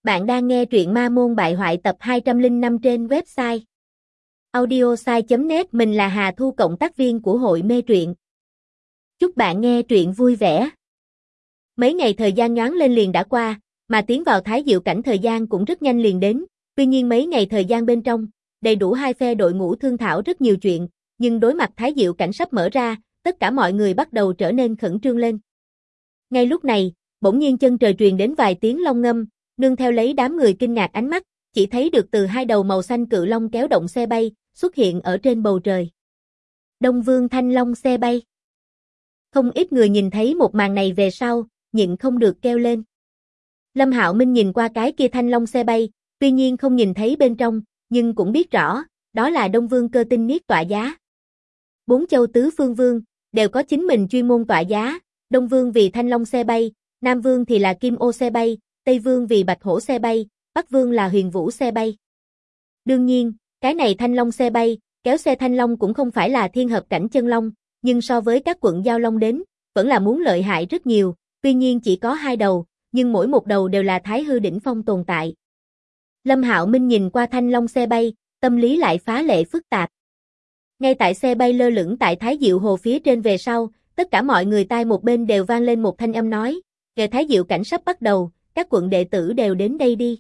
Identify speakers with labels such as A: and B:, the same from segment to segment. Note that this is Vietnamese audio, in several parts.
A: Bạn đang nghe truyện Ma Môn Bại Hoại tập 205 trên website audiosai.net. Mình là Hà Thu, cộng tác viên của hội mê truyện. Chúc bạn nghe truyện vui vẻ. Mấy ngày thời gian nhoáng lên liền đã qua, mà tiến vào Thái Diệu cảnh thời gian cũng rất nhanh liền đến. Tuy nhiên mấy ngày thời gian bên trong, đầy đủ hai phe đội ngũ thương thảo rất nhiều chuyện, nhưng đối mặt Thái Diệu cảnh sắp mở ra, tất cả mọi người bắt đầu trở nên khẩn trương lên. Ngay lúc này, bỗng nhiên chân trời truyền đến vài tiếng long ngâm, nương theo lấy đám người kinh ngạc ánh mắt, chỉ thấy được từ hai đầu màu xanh cự long kéo động xe bay, xuất hiện ở trên bầu trời. Đông Vương Thanh Long xe bay. Không ít người nhìn thấy một màn này về sau, nhịn không được kêu lên. Lâm Hạo Minh nhìn qua cái kia Thanh Long xe bay, tuy nhiên không nhìn thấy bên trong, nhưng cũng biết rõ, đó là Đông Vương Cơ Tinh Niết tọa giá. Bốn châu tứ phương vương, đều có chính mình chuyên môn tọa giá, Đông Vương vì Thanh Long xe bay, Nam Vương thì là Kim Ô xe bay, Tây Vương vì Bạch Hổ xe bay, Bắc Vương là Huyền Vũ xe bay. Đương nhiên, cái này Thanh Long xe bay, kéo xe Thanh Long cũng không phải là thiên hợp cảnh chân long, nhưng so với các quận giao long đến, vẫn là muốn lợi hại rất nhiều, tuy nhiên chỉ có hai đầu, nhưng mỗi một đầu đều là thái hư đỉnh phong tồn tại. Lâm Hạo Minh nhìn qua Thanh Long xe bay, tâm lý lại phá lệ phức tạp. Ngay tại xe bay lơ lửng tại Thái Diệu Hồ phía trên về sau, tất cả mọi người tai một bên đều vang lên một thanh âm nói, "Ngày Thái Diệu cảnh sắp bắt đầu, các quận đệ tử đều đến đây đi."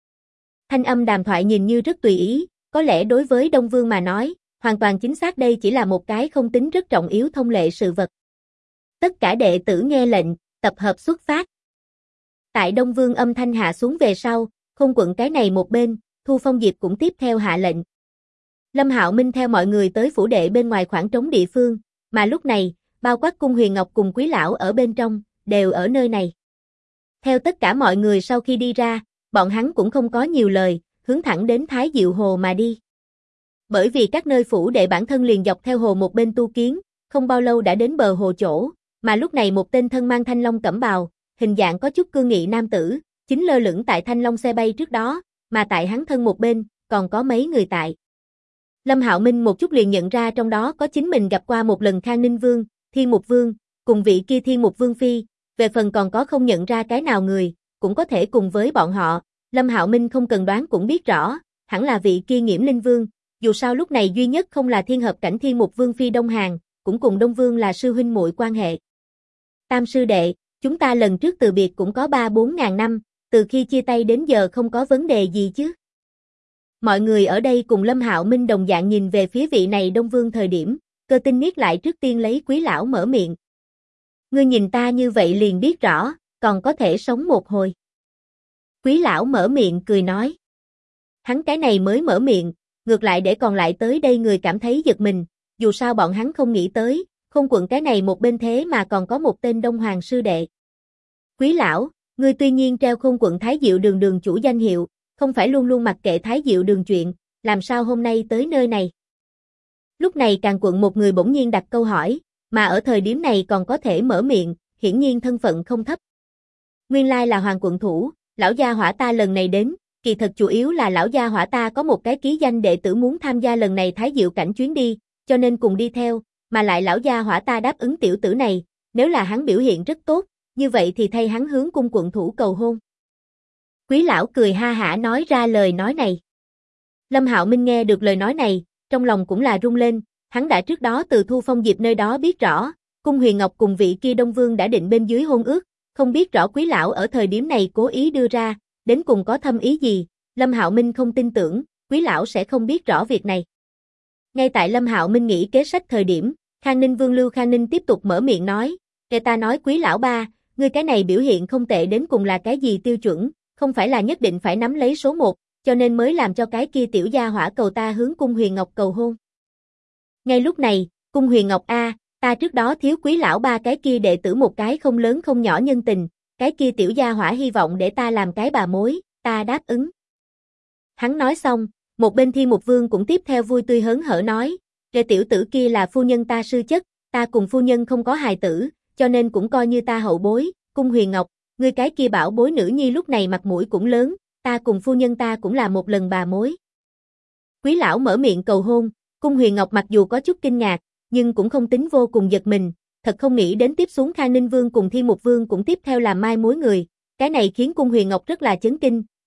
A: Thanh âm đàm thoại nhìn như rất tùy ý, có lẽ đối với Đông Vương mà nói, hoàn toàn chính xác đây chỉ là một cái không tính rất trọng yếu thông lệ sự vật. Tất cả đệ tử nghe lệnh, tập hợp xuất phát. Tại Đông Vương âm thanh hạ xuống về sau, Khôn quận cái này một bên, Thu Phong Diệp cũng tiếp theo hạ lệnh. Lâm Hạo Minh theo mọi người tới phủ đệ bên ngoài khoảng trống địa phương, mà lúc này, bao quát Cung Huyền Ngọc cùng Quý lão ở bên trong, đều ở nơi này. Theo tất cả mọi người sau khi đi ra, bọn hắn cũng không có nhiều lời, hướng thẳng đến Thái Diệu Hồ mà đi. Bởi vì các nơi phủ đệ bản thân liền dọc theo hồ một bên tu kiến, không bao lâu đã đến bờ hồ chỗ, mà lúc này một tên thân mang thanh long cẩm bào, hình dạng có chút cương nghị nam tử, chính lơ lửng tại thanh long xe bay trước đó, mà tại hắn thân một bên, còn có mấy người tại. Lâm Hạo Minh một chút liền nhận ra trong đó có chính mình gặp qua một lần Khang Ninh Vương, Thiên Mục Vương, cùng vị kia Thiên Mục Vương Phi, về phần còn có không nhận ra cái nào người, cũng có thể cùng với bọn họ, Lâm Hạo Minh không cần đoán cũng biết rõ, hẳn là vị kia Nghiễm Linh Vương, dù sao lúc này duy nhất không là thiên hợp cảnh Thiên Mục Vương Phi Đông Hàn, cũng cùng Đông Vương là sư huynh muội quan hệ. Tam sư đệ, chúng ta lần trước từ biệt cũng có 3-4 ngàn năm, từ khi chia tay đến giờ không có vấn đề gì chứ? Mọi người ở đây cùng Lâm Hạo Minh đồng dạng nhìn về phía vị này Đông Vương thời điểm, Cơ Tinh Niết lại trước tiên lấy Quý lão mở miệng. Ngươi nhìn ta như vậy liền biết rõ, còn có thể sống một hồi. Quý lão mở miệng cười nói. Hắn cái này mới mở miệng, ngược lại để còn lại tới đây người cảm thấy giật mình, dù sao bọn hắn không nghĩ tới, Khôn quận cái này một bên thế mà còn có một tên Đông Hoàng sư đệ. Quý lão, ngươi tuy nhiên treo Khôn quận Thái Diệu đường đường chủ danh hiệu, không phải luôn luôn mặc kệ Thái Diệu đường chuyện, làm sao hôm nay tới nơi này? Lúc này Càn quận một người bỗng nhiên đặt câu hỏi, mà ở thời điểm này còn có thể mở miệng, hiển nhiên thân phận không thấp. Nguyên lai là Hoàng quận thủ, lão gia hỏa ta lần này đến, kỳ thật chủ yếu là lão gia hỏa ta có một cái ký danh đệ tử muốn tham gia lần này Thái Diệu cảnh chuyến đi, cho nên cùng đi theo, mà lại lão gia hỏa ta đáp ứng tiểu tử này, nếu là hắn biểu hiện rất tốt, như vậy thì thay hắn hướng cung quận thủ cầu hôn. Quý lão cười ha hả nói ra lời nói này. Lâm Hạo Minh nghe được lời nói này, trong lòng cũng là rung lên, hắn đã trước đó từ Thu Phong Diệp nơi đó biết rõ, Cung Huyền Ngọc cùng vị kia Đông Vương đã định bên dưới hôn ước, không biết rõ Quý lão ở thời điểm này cố ý đưa ra, đến cùng có thâm ý gì, Lâm Hạo Minh không tin tưởng, Quý lão sẽ không biết rõ việc này. Ngay tại Lâm Hạo Minh nghĩ kế sách thời điểm, Khang Ninh Vương Lưu Khang Ninh tiếp tục mở miệng nói, "Nghe ta nói Quý lão ba, ngươi cái này biểu hiện không tệ đến cùng là cái gì tiêu chuẩn, không phải là nhất định phải nắm lấy số 1, cho nên mới làm cho cái kia tiểu gia hỏa cầu ta hướng Cung Huyền Ngọc cầu hôn." Ngay lúc này, Cung Huyền Ngọc a, ta trước đó thiếu Quý lão ba cái kia đệ tử một cái không lớn không nhỏ nhân tình, cái kia tiểu gia hỏa hy vọng để ta làm cái bà mối, ta đáp ứng. Hắn nói xong, một bên Thiên Mục Vương cũng tiếp theo vui tươi hớn hở nói, "Cái tiểu tử kia là phu nhân ta sư chất, ta cùng phu nhân không có hài tử, cho nên cũng coi như ta hậu bối, Cung Huyền Ngọc, ngươi cái kia bảo bối nữ nhi lúc này mặt mũi cũng lớn, ta cùng phu nhân ta cũng là một lần bà mối." Quý lão mở miệng cầu hôn, Cung Huyền Ngọc mặc dù có chút kinh ngạc, nhưng cũng không tính vô cùng giật mình, thật không nghĩ đến tiếp xuống Khang Ninh Vương cùng Thiên Mục Vương cũng tiếp theo làm mai mối người, cái này khiến Cung Huyền Ngọc rất là chấn kinh,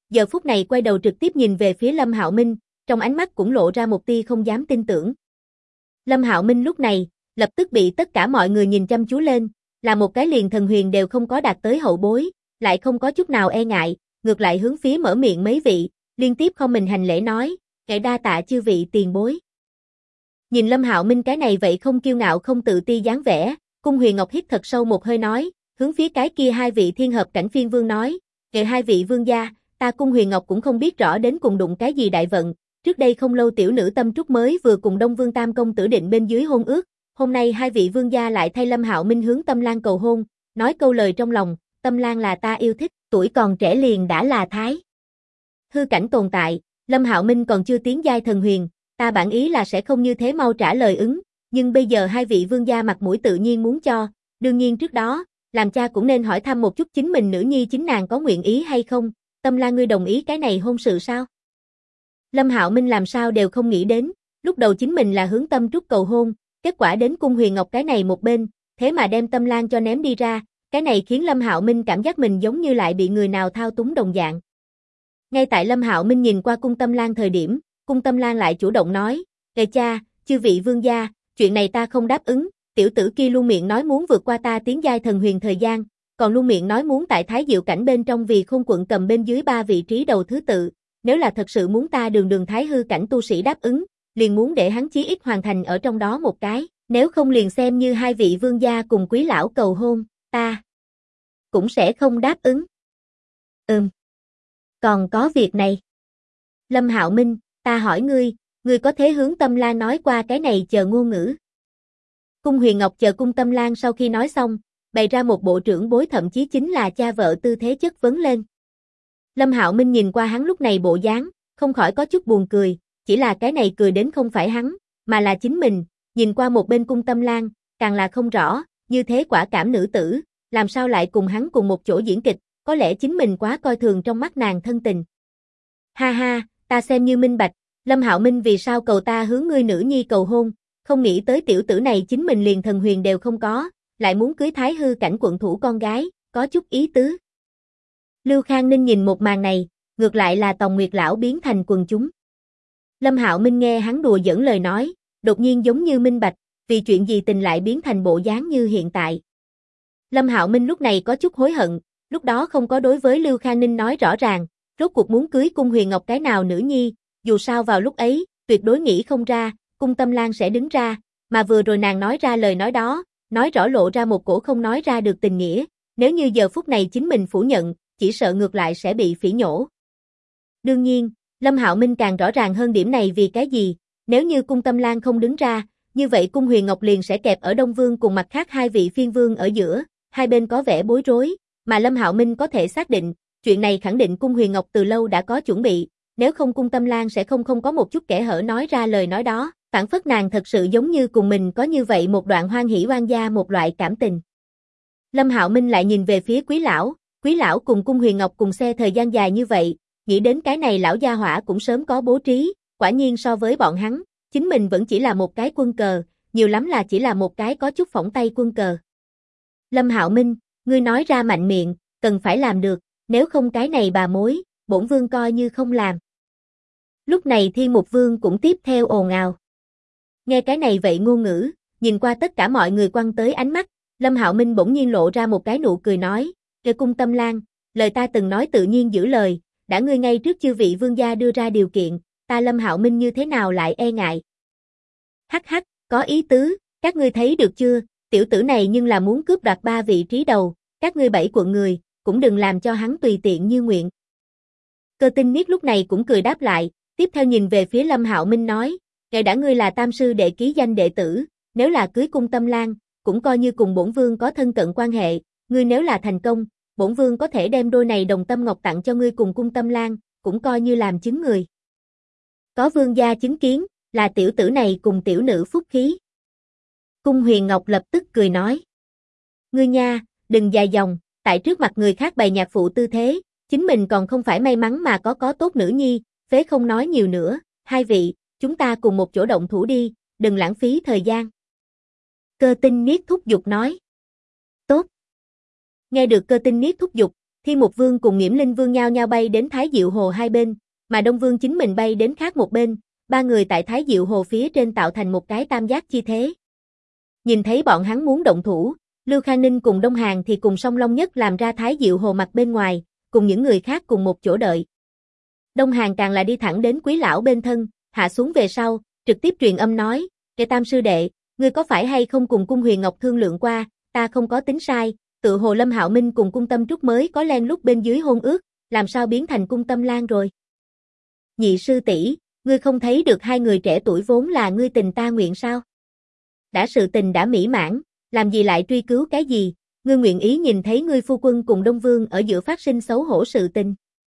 A: giờ phút này quay đầu trực tiếp nhìn về phía Lâm Hạo Minh, trong ánh mắt cũng lộ ra một tia không dám tin tưởng. Lâm Hạo Minh lúc này, lập tức bị tất cả mọi người nhìn chăm chú lên, là một cái liền thần huyền đều không có đạt tới hậu bối, lại không có chút nào e ngại, ngược lại hướng phía mở miệng mấy vị, liên tiếp không mình hành lễ nói, kẻ đa tạ chư vị tiền bối. Nhìn Lâm Hạo Minh cái này vậy không kiêu ngạo không tự ti dáng vẻ, Cung Huyền Ngọc hít thật sâu một hơi nói, hướng phía cái kia hai vị thiên hợp cảnh phiên vương nói, kệ hai vị vương gia, ta Cung Huyền Ngọc cũng không biết rõ đến cùng đụng cái gì đại vận, trước đây không lâu tiểu nữ Tâm Trúc mới vừa cùng Đông Vương Tam công tử định bên dưới hôn ước, hôm nay hai vị vương gia lại thay Lâm Hạo Minh hướng Tâm Lan cầu hôn, nói câu lời trong lòng, Tâm Lan là ta yêu thích, tuổi còn trẻ liền đã là thái hư cảnh tồn tại, Lâm Hạo Minh còn chưa tiến giai thần huyền, ta bản ý là sẽ không như thế mau trả lời ứng, nhưng bây giờ hai vị vương gia mặt mũi tự nhiên muốn cho, đương nhiên trước đó, làm cha cũng nên hỏi thăm một chút chính mình nữ nhi chính nàng có nguyện ý hay không, Tâm Lan ngươi đồng ý cái này hôn sự sao? Lâm Hạo Minh làm sao đều không nghĩ đến, lúc đầu chính mình là hướng Tâm Trúc cầu hôn, kết quả đến Cung Huyền Ngọc cái này một bên, thế mà đem Tâm Lan cho ném đi ra, cái này khiến Lâm Hạo Minh cảm giác mình giống như lại bị người nào thao túng đồng dạng. Ngay tại Lâm Hạo Minh nhìn qua Cung Tâm Lan thời điểm, Cung Tâm Lan lại chủ động nói, kệ cha, chư vị vương gia, chuyện này ta không đáp ứng, tiểu tử kia luôn miệng nói muốn vượt qua ta tiến giai thần huyền thời gian, còn luôn miệng nói muốn tại Thái Diệu cảnh bên trong vì Khôn quận cầm bên dưới 3 vị trí đầu thứ tự, nếu là thật sự muốn ta đường Thái hư cảnh tu sĩ đáp ứng, liền muốn để hắn chí ít hoàn thành ở trong đó một cái, nếu không liền xem như hai vị vương gia cùng quý lão cầu hôn, ta cũng sẽ không đáp ứng. Còn có việc này. Lâm Hạo Minh, ta hỏi ngươi có thế hướng Tâm Lan nói qua cái này chờ ngôn ngữ. Cung Huyền Ngọc chờ Cung Tâm Lan sau khi nói xong, bày ra một bộ trưởng bối thậm chí chính là cha vợ tư thế chất vấn lên. Lâm Hạo Minh nhìn qua hắn lúc này bộ dáng, không khỏi có chút buồn cười, chỉ là cái này cười đến không phải hắn, mà là chính mình, nhìn qua một bên Cung Tâm Lan, càng là không rõ, như thế quả cảm nữ tử, làm sao lại cùng hắn cùng một chỗ diễn kịch, có lẽ chính mình quá coi thường trong mắt nàng thân tình. Ha ha, ta xem như minh bạch, Lâm Hạo Minh vì sao cầu ta hướng ngươi nữ nhi cầu hôn, không nghĩ tới tiểu tử này chính mình liền thần huyền đều không có, lại muốn cưới Thái hư cảnh quận thủ con gái, có chút ý tứ. Lưu Khang Ninh nhìn một màn này, ngược lại là Tòng Nguyệt lão biến thành quần chúng. Lâm Hạo Minh nghe hắn đùa giỡn lời nói, đột nhiên giống như minh bạch, vì chuyện gì tình lại biến thành bộ dáng như hiện tại. Lâm Hạo Minh lúc này có chút hối hận, lúc đó không có đối với Lưu Khang Ninh nói rõ ràng, rốt cuộc muốn cưới Cung Huyền Ngọc cái nào nữ nhi, dù sao vào lúc ấy, tuyệt đối nghĩ không ra, Cung Tâm Lan sẽ đứng ra, mà vừa rồi nàng nói ra lời nói đó, nói rõ lộ ra một cổ không nói ra được tình nghĩa, nếu như giờ phút này chính mình phủ nhận, chỉ sợ ngược lại sẽ bị phỉ nhổ. Đương nhiên, Lâm Hạo Minh càng rõ ràng hơn điểm này vì cái gì, nếu như Cung Tâm Lan không đứng ra, như vậy Cung Huyền Ngọc liền sẽ kẹp ở Đông Vương cùng mặt khác hai vị phiên vương ở giữa, hai bên có vẻ bối rối, mà Lâm Hạo Minh có thể xác định, chuyện này khẳng định Cung Huyền Ngọc từ lâu đã có chuẩn bị, nếu không Cung Tâm Lan sẽ không có một chút kẽ hở nói ra lời nói đó, phản phất nàng thật sự giống như cùng mình có như vậy một đoạn hoan hỷ oan gia một loại cảm tình. Lâm Hạo Minh lại nhìn về phía Quý lão cùng Cung Huyền Ngọc cùng xe thời gian dài như vậy, nghĩ đến cái này lão gia hỏa cũng sớm có bố trí, quả nhiên so với bọn hắn, chính mình vẫn chỉ là một cái quân cờ, nhiều lắm là chỉ là một cái có chút phỏng tay quân cờ. Lâm Hạo Minh, ngươi nói ra mạnh miệng, cần phải làm được, nếu không cái này bà mối, bổn vương coi như không làm. Lúc này Thiên Mục Vương cũng tiếp theo ồn ào. Nghe cái này vậy ngôn ngữ, nhìn qua tất cả mọi người quăng tới ánh mắt, Lâm Hạo Minh bỗng nhiên lộ ra một cái nụ cười nói, kêu Cung Tâm Lan, lời ta từng nói tự nhiên giữ lời, đã ngươi ngay trước chư vị vương gia đưa ra điều kiện, ta Lâm Hạo Minh như thế nào lại e ngại. Hắc hắc, có ý tứ, các ngươi thấy được chưa, tiểu tử này nhưng là muốn cướp đoạt 3 vị trí đầu, các ngươi 7 quận người, cũng đừng làm cho hắn tùy tiện như nguyện. Cơ Tinh Niết lúc này cũng cười đáp lại, tiếp theo nhìn về phía Lâm Hạo Minh nói, ngài đã ngươi là tam sư đệ ký danh đệ tử, nếu là cưới Cung Tâm Lan, cũng coi như cùng bổn vương có thân cận quan hệ, ngươi nếu là thành công, bổn vương có thể đem đôi này đồng tâm ngọc tặng cho ngươi cùng Cung Tâm Lan, cũng coi như làm chứng người. Có vương gia chứng kiến, là tiểu tử này cùng tiểu nữ phúc khí. Cung Huyền Ngọc lập tức cười nói, ngươi nha, đừng dài dòng, tại trước mặt người khác bày nhạc phụ tư thế, chính mình còn không phải may mắn mà có tốt nữ nhi, phế không nói nhiều nữa, hai vị, chúng ta cùng một chỗ động thủ đi, đừng lãng phí thời gian. Cơ Tinh Niết thúc giục nói. Tốt. Nghe được Cơ Tinh Niết thúc giục, Thiên Mục Vương cùng Nghiễm Linh Vương nhao nhao bay đến Thái Diệu Hồ hai bên, mà Đông Vương chính mình bay đến khác một bên, ba người tại Thái Diệu Hồ phía trên tạo thành một cái tam giác chi thế. Nhìn thấy bọn hắn muốn động thủ, Lưu Khang Ninh cùng Đông Hàn thì cùng Song Long Nhất làm ra Thái Diệu Hồ mặt bên ngoài, cùng những người khác cùng một chỗ đợi. Đông Hàn càng là đi thẳng đến Quý lão bên thân, hạ xuống về sau, trực tiếp truyền âm nói, "Kẻ Tam sư đệ, ngươi có phải hay không cùng Cung Huyền Ngọc thương lượng qua, ta không có tính sai, tự hồ Lâm Hạo Minh cùng Cung Tâm Trúc mới có len lút bên dưới hôn ước, làm sao biến thành Cung Tâm Lan rồi?" "Nhị sư tỷ, ngươi không thấy được hai người trẻ tuổi vốn là ngươi tình ta nguyện sao? Đã sự tình đã mỹ mãn, làm gì lại truy cứu cái gì, ngươi nguyện ý nhìn thấy ngươi phu quân cùng Đông Vương ở giữa phát sinh xấu hổ sự tình."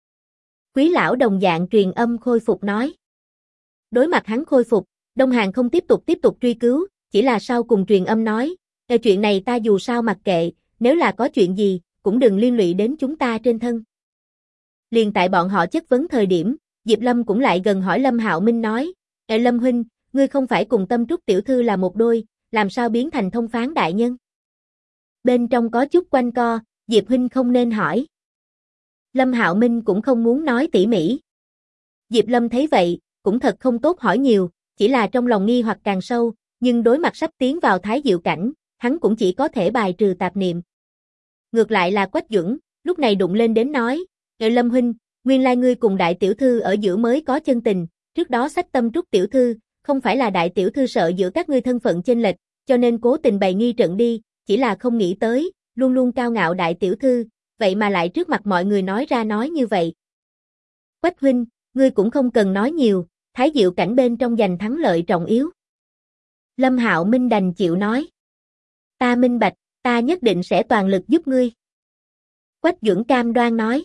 A: Quý lão đồng dạng truyền âm khôi phục nói. Đối mặt hắn khôi phục, Đông Hàn không tiếp tục truy cứu, chỉ là sau cùng truyền âm nói, chuyện này ta dù sao mặc kệ, nếu là có chuyện gì, cũng đừng liên lụy đến chúng ta trên thân." Liền tại bọn họ chất vấn thời điểm, Diệp Lâm cũng lại gần hỏi Lâm Hạo Minh nói, Lâm huynh, ngươi không phải cùng Tâm Trúc tiểu thư là một đôi, làm sao biến thành thông phán đại nhân?" Bên trong có chút quanh co, Diệp huynh không nên hỏi. Lâm Hạo Minh cũng không muốn nói tỉ mỉ. Diệp Lâm thấy vậy, cũng thật không tốt hỏi nhiều, chỉ là trong lòng nghi hoặc càng sâu, nhưng đối mặt sắp tiến vào Thái Diệu cảnh, hắn cũng chỉ có thể bài trừ tạp niệm. Ngược lại là Quách Duẩn, lúc này đụng lên đến nói, Lâm huynh, nguyên lai ngươi cùng đại tiểu thư ở giữa mới có chân tình, trước đó sách Tâm Trúc tiểu thư, không phải là đại tiểu thư sợ giữa các ngươi thân phận chênh lệch, cho nên cố tình bày nghi trận đi, chỉ là không nghĩ tới, luôn luôn cao ngạo đại tiểu thư, vậy mà lại trước mặt mọi người nói ra nói như vậy. Quách huynh, ngươi cũng không cần nói nhiều, Thái Diệu cảnh bên trong giành thắng lợi trọng yếu. Lâm Hạo Minh đành chịu nói. Ta minh bạch, ta nhất định sẽ toàn lực giúp ngươi. Quách Duẩn cam đoan nói.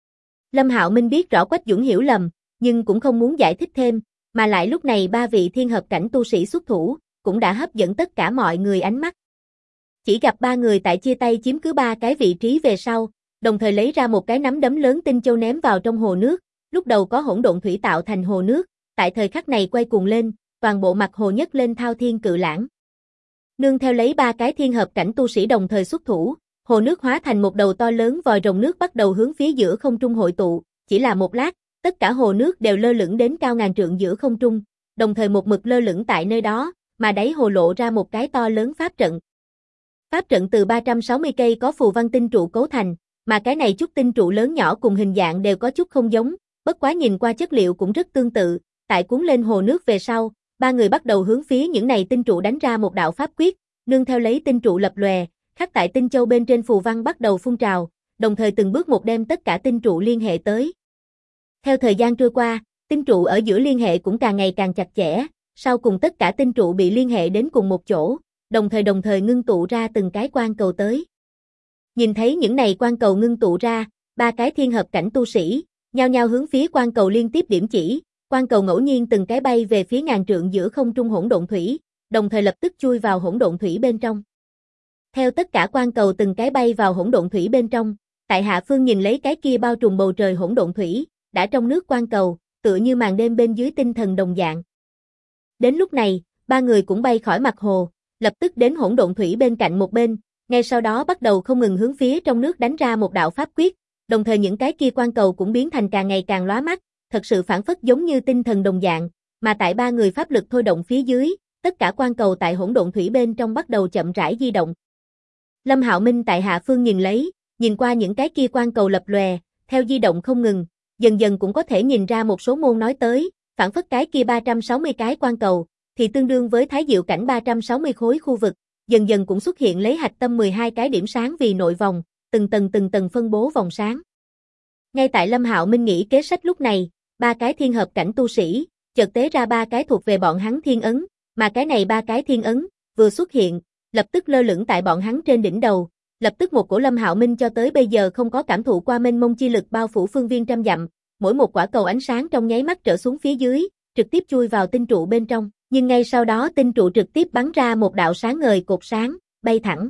A: Lâm Hạo Minh biết rõ Quách Duẩn hiểu lầm, nhưng cũng không muốn giải thích thêm, mà lại lúc này ba vị thiên hợp cảnh tu sĩ xuất thủ, cũng đã hấp dẫn tất cả mọi người ánh mắt. Chỉ gặp ba người tại chia tay chiếm cứ ba cái vị trí về sau, đồng thời lấy ra một cái nắm đấm lớn tinh châu ném vào trong hồ nước, lúc đầu có hỗn độn thủy tạo thành hồ nước, tại thời khắc này quay cuồng lên, toàn bộ mặt hồ nhấc lên thao thiên cự lãng. Nương theo lấy ba cái thiên hợp cảnh tu sĩ đồng thời xuất thủ, hồ nước hóa thành một đầu to lớn vòi rồng nước bắt đầu hướng phía giữa không trung hội tụ, chỉ là một lát, tất cả hồ nước đều lơ lửng đến cao ngàn trượng giữa không trung, đồng thời một mực lơ lửng tại nơi đó, mà đáy hồ lộ ra một cái to lớn pháp trận. Pháp trận từ 360 cây có phù văn tinh trụ cấu thành, mà cái này chút tinh trụ lớn nhỏ cùng hình dạng đều có chút không giống, bất quá nhìn qua chất liệu cũng rất tương tự, tại cuốn lên hồ nước về sau, ba người bắt đầu hướng phía những này tinh trụ đánh ra một đạo pháp quyết, nương theo lấy tinh trụ lập lòe, khắc tại tinh châu bên trên phù văn bắt đầu phun trào, đồng thời từng bước một đem tất cả tinh trụ liên hệ tới. Theo thời gian trôi qua, tinh trụ ở giữa liên hệ cũng càng ngày càng chặt chẽ, sau cùng tất cả tinh trụ bị liên hệ đến cùng một chỗ, đồng thời ngưng tụ ra từng cái quang cầu tới. Nhìn thấy những này quang cầu ngưng tụ ra, ba cái thiên hợp cảnh tu sĩ, nhao nhao hướng phía quang cầu liên tiếp điểm chỉ, quang cầu ngẫu nhiên từng cái bay về phía ngàn trượng giữa không trung hỗn độn thủy, đồng thời lập tức chui vào hỗn độn thủy bên trong. Theo tất cả quang cầu từng cái bay vào hỗn độn thủy bên trong, tại hạ phương nhìn lấy cái kia bao trùm bầu trời hỗn độn thủy, đã trong nước quang cầu, tựa như màn đêm bên dưới tinh thần đồng dạng. Đến lúc này, ba người cũng bay khỏi mặt hồ, lập tức đến hỗn độn thủy bên cạnh một bên, ngay sau đó bắt đầu không ngừng hướng phía trong nước đánh ra một đạo pháp quyết, đồng thời những cái kia quang cầu cũng biến thành càng ngày càng lóa mắt, thật sự phản phất giống như tinh thần đồng dạng, mà tại ba người pháp lực thôi động phía dưới, tất cả quang cầu tại hỗn độn thủy bên trong bắt đầu chậm rãi di động. Lâm Hạo Minh tại hạ phương nhìn qua những cái kia quang cầu lập lòe, theo di động không ngừng, dần dần cũng có thể nhìn ra một số môn nói tới, phản phất cái kia 360 cái quang cầu, thì tương đương với Thái Diệu cảnh 360 khối khu vực, dần dần cũng xuất hiện lấy hạch tâm 12 cái điểm sáng vì nội vòng, từng tầng phân bố vòng sáng. Ngay tại Lâm Hạo Minh nghĩ kế sách lúc này, ba cái thiên hợp cảnh tu sĩ, chợt tế ra ba cái thuộc về bọn hắn thiên ấn, mà cái này ba cái thiên ấn, vừa xuất hiện, lập tức lơ lửng tại bọn hắn trên đỉnh đầu, lập tức một cổ Lâm Hạo Minh cho tới bây giờ không có cảm thụ qua mênh mông chi lực bao phủ phương viên trăm dặm, mỗi một quả cầu ánh sáng trong nháy mắt trở xuống phía dưới, trực tiếp chui vào tinh trụ bên trong, nhưng ngay sau đó tinh trụ trực tiếp bắn ra một đạo sáng ngời cột sáng, bay thẳng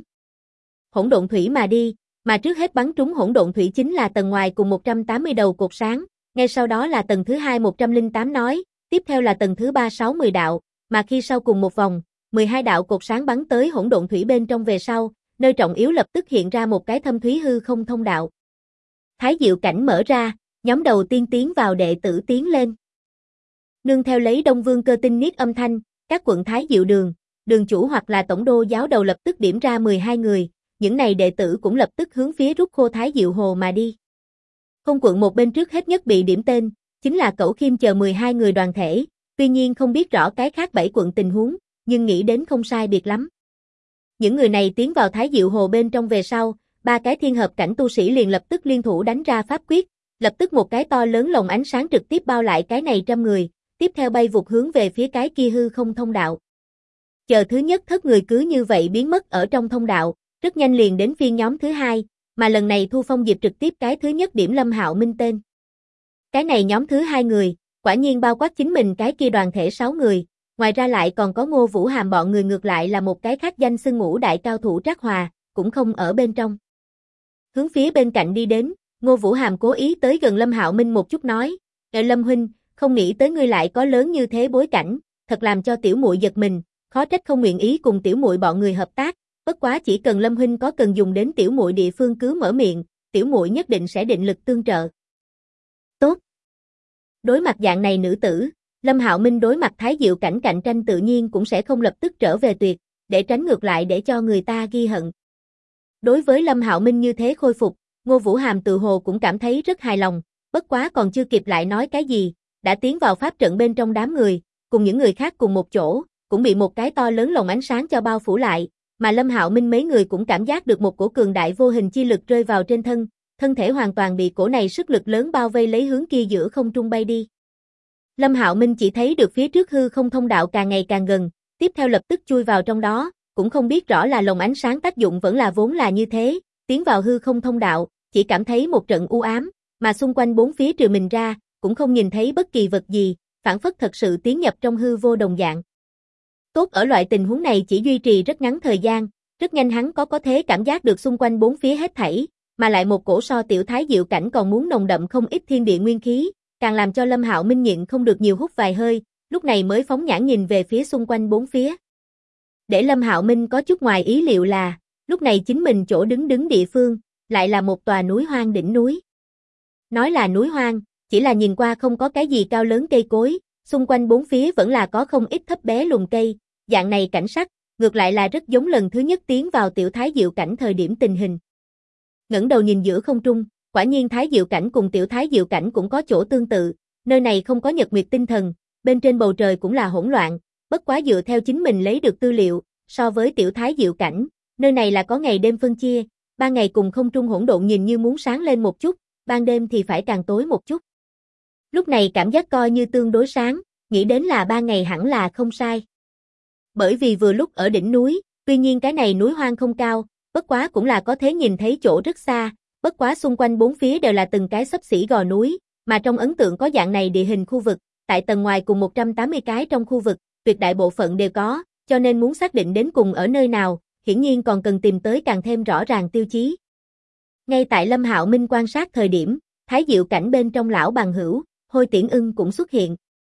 A: hỗn độn thủy mà đi, mà trước hết bắn trúng hỗn độn thủy chính là tầng ngoài cùng 180 đầu cột sáng, ngay sau đó là tầng thứ 2 108 nói, tiếp theo là tầng thứ 3 60 đạo, mà khi sau cùng một vòng, 12 đạo cột sáng bắn tới hỗn độn thủy bên trong về sau, nơi trọng yếu lập tức hiện ra một cái thâm thúy hư không thông đạo. Thái diệu cảnh mở ra, nhóm đầu tiên tiến vào đệ tử tiến lên. Nương theo lấy Đông Vương Cơ Tinh niết âm thanh, các quận Thái Diệu Đường, đường chủ hoặc là tổng đô giáo đầu lập tức điểm ra 12 người, những này đệ tử cũng lập tức hướng phía Rút Khô Thái Diệu Hồ mà đi. Không quận một bên trước hết nhất bị điểm tên, chính là Cẩu Khiêm chờ 12 người đoàn thể, tuy nhiên không biết rõ cái khác 7 quận tình huống, nhưng nghĩ đến không sai biệt lắm. Những người này tiến vào Thái Diệu Hồ bên trong về sau, ba cái thiên hợp cảnh tu sĩ liền lập tức liên thủ đánh ra pháp quyết, lập tức một cái to lớn lồng ánh sáng trực tiếp bao lại cái này 100 người, tiếp theo bay vụt hướng về phía cái kia hư không thông đạo. Chờ thứ nhất thất người cứ như vậy biến mất ở trong thông đạo, rất nhanh liền đến phiên nhóm thứ hai, mà lần này Thu Phong Diệp trực tiếp cái thứ nhất điểm Lâm Hạo Minh tên. Cái này nhóm thứ hai người, quả nhiên bao quát chính mình cái kia đoàn thể 6 người, ngoài ra lại còn có Ngô Vũ Hàm bọn người ngược lại là một cái khác danh xưng ngũ đại cao thủ Trác Hòa, cũng không ở bên trong. Hướng phía bên cạnh đi đến, Ngô Vũ Hàm cố ý tới gần Lâm Hạo Minh một chút nói, Lâm huynh, không nghĩ tới ngươi lại có lớn như thế bối cảnh, thật làm cho tiểu muội giật mình, khó trách không nguyện ý cùng tiểu muội bọn người hợp tác, bất quá chỉ cần Lâm huynh có cần dùng đến tiểu muội địa phương cứ mở miệng, tiểu muội nhất định sẽ định lực tương trợ. Tốt. Đối mặt dạng này nữ tử, Lâm Hạo Minh đối mặt Thái Diệu cảnh cạnh tranh tự nhiên cũng sẽ không lập tức trở về tuyệt, để tránh ngược lại để cho người ta ghi hận. Đối với Lâm Hạo Minh như thế khôi phục, Ngô Vũ Hàm tự hồ cũng cảm thấy rất hài lòng, bất quá còn chưa kịp lại nói cái gì, đã tiến vào pháp trận bên trong đám người, cùng những người khác cùng một chỗ, cũng bị một cái to lớn lồng ánh sáng cho bao phủ lại, mà Lâm Hạo Minh mấy người cũng cảm giác được một cổ cường đại vô hình chi lực rơi vào trên thân, thân thể hoàn toàn bị cổ này sức lực lớn bao vây lấy hướng kia giữa không trung bay đi. Lâm Hạo Minh chỉ thấy được phía trước hư không thông đạo càng ngày càng gần, tiếp theo lập tức chui vào trong đó, cũng không biết rõ là lồng ánh sáng tác dụng vẫn là vốn là như thế, tiến vào hư không thông đạo, chỉ cảm thấy một trận u ám, mà xung quanh bốn phía trừ mình ra, cũng không nhìn thấy bất kỳ vật gì, phản phất thật sự tiến nhập trong hư vô đồng dạng. Tốt ở loại tình huống này chỉ duy trì rất ngắn thời gian, rất nhanh hắn có thể cảm giác được xung quanh bốn phía hết thảy, mà lại một cổ so tiểu thái diệu cảnh còn muốn nồng đậm không ít thiên địa nguyên khí, càng làm cho Lâm Hạo Minh nhịn không được nhiều hút vài hơi, lúc này mới phóng nhãn nhìn về phía xung quanh bốn phía. Để Lâm Hạo Minh có chút ngoài ý liệu là, lúc này chính mình chỗ đứng địa phương, lại là một tòa núi hoang đỉnh núi. Nói là núi hoang, chỉ là nhìn qua không có cái gì cao lớn cây cối, xung quanh bốn phía vẫn là có không ít thấp bé lùm cây, dạng này cảnh sắc, ngược lại là rất giống lần thứ nhất tiến vào tiểu thái diệu cảnh thời điểm tình hình. Ngẩng đầu nhìn giữa không trung, quả nhiên thái diệu cảnh cùng tiểu thái diệu cảnh cũng có chỗ tương tự, nơi này không có nhật nguyệt tinh thần, bên trên bầu trời cũng là hỗn loạn, bất quá dựa theo chính mình lấy được tư liệu, so với tiểu thái diệu cảnh, nơi này là có ngày đêm phân chia, ban ngày cùng không trung hỗn độn nhìn như muốn sáng lên một chút, ban đêm thì phải càng tối một chút. Lúc này cảm giác coi như tương đối sáng, nghĩ đến là ban ngày hẳn là không sai. Bởi vì vừa lúc ở đỉnh núi, tuy nhiên cái này núi hoang không cao, bất quá cũng là có thể nhìn thấy chỗ rất xa, bất quá xung quanh bốn phía đều là từng cái xấp xỉ gò núi, mà trong ấn tượng có dạng này địa hình khu vực, tại tầng ngoài cùng 180 cái trong khu vực, tuyệt đại bộ phận đều có, cho nên muốn xác định đến cùng ở nơi nào, hiển nhiên còn cần tìm tới càng thêm rõ ràng tiêu chí. Ngay tại Lâm Hạo Minh quan sát thời điểm, thái diệu cảnh bên trong lão bằng hữu, Hôi Tiễn Ưng cũng xuất hiện.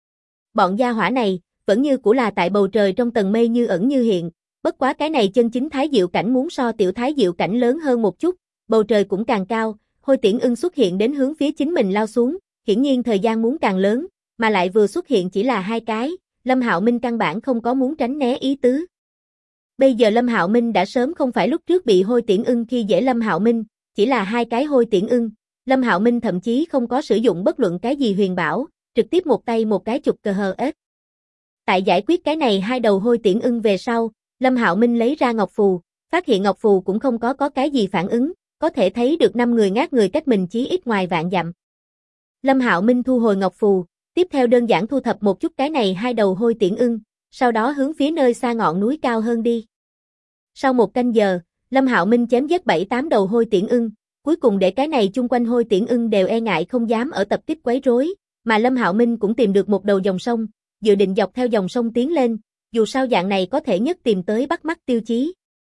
A: Bọn gia hỏa này, vẫn như cũ là tại bầu trời trong tầng mây như ẩn như hiện, bất quá cái này chân chính thái diệu cảnh muốn so tiểu thái diệu cảnh lớn hơn một chút, bầu trời cũng càng cao, Hôi Tiễn Ưng xuất hiện đến hướng phía chính mình lao xuống, hiển nhiên thời gian muốn càng lớn, mà lại vừa xuất hiện chỉ là hai cái, Lâm Hạo Minh căn bản không có muốn tránh né ý tứ. Bây giờ Lâm Hạo Minh đã sớm không phải lúc trước bị Hôi Tiễn Ưng khi dễ Lâm Hạo Minh, chỉ là hai cái Hôi Tiễn Ưng, Lâm Hạo Minh thậm chí không có sử dụng bất luận cái gì huyền bảo, trực tiếp một tay một cái chụp cờ hờ ếch. Tại giải quyết cái này hai đầu Hôi Tiễn Ưng về sau, Lâm Hạo Minh lấy ra ngọc phù, phát hiện ngọc phù cũng không có cái gì phản ứng, có thể thấy được 5 người ngát người cách mình chí ít ngoài vạn dặm. Lâm Hạo Minh thu hồi ngọc phù, tiếp theo đơn giản thu thập một chút cái này hai đầu Hôi Tiễn Ưng, sau đó hướng phía nơi xa ngọn núi cao hơn đi. Sau một canh giờ, Lâm Hạo Minh chém giết 7-8 đầu Hôi Tiễn Ưng, cuối cùng để cái này chung quanh Hôi Tiễn Ưng đều e ngại không dám ở tập kích quấy rối, mà Lâm Hạo Minh cũng tìm được một đầu dòng sông, dự định dọc theo dòng sông tiến lên, dù sao dạng này có thể nhất tìm tới bắt mắt tiêu chí.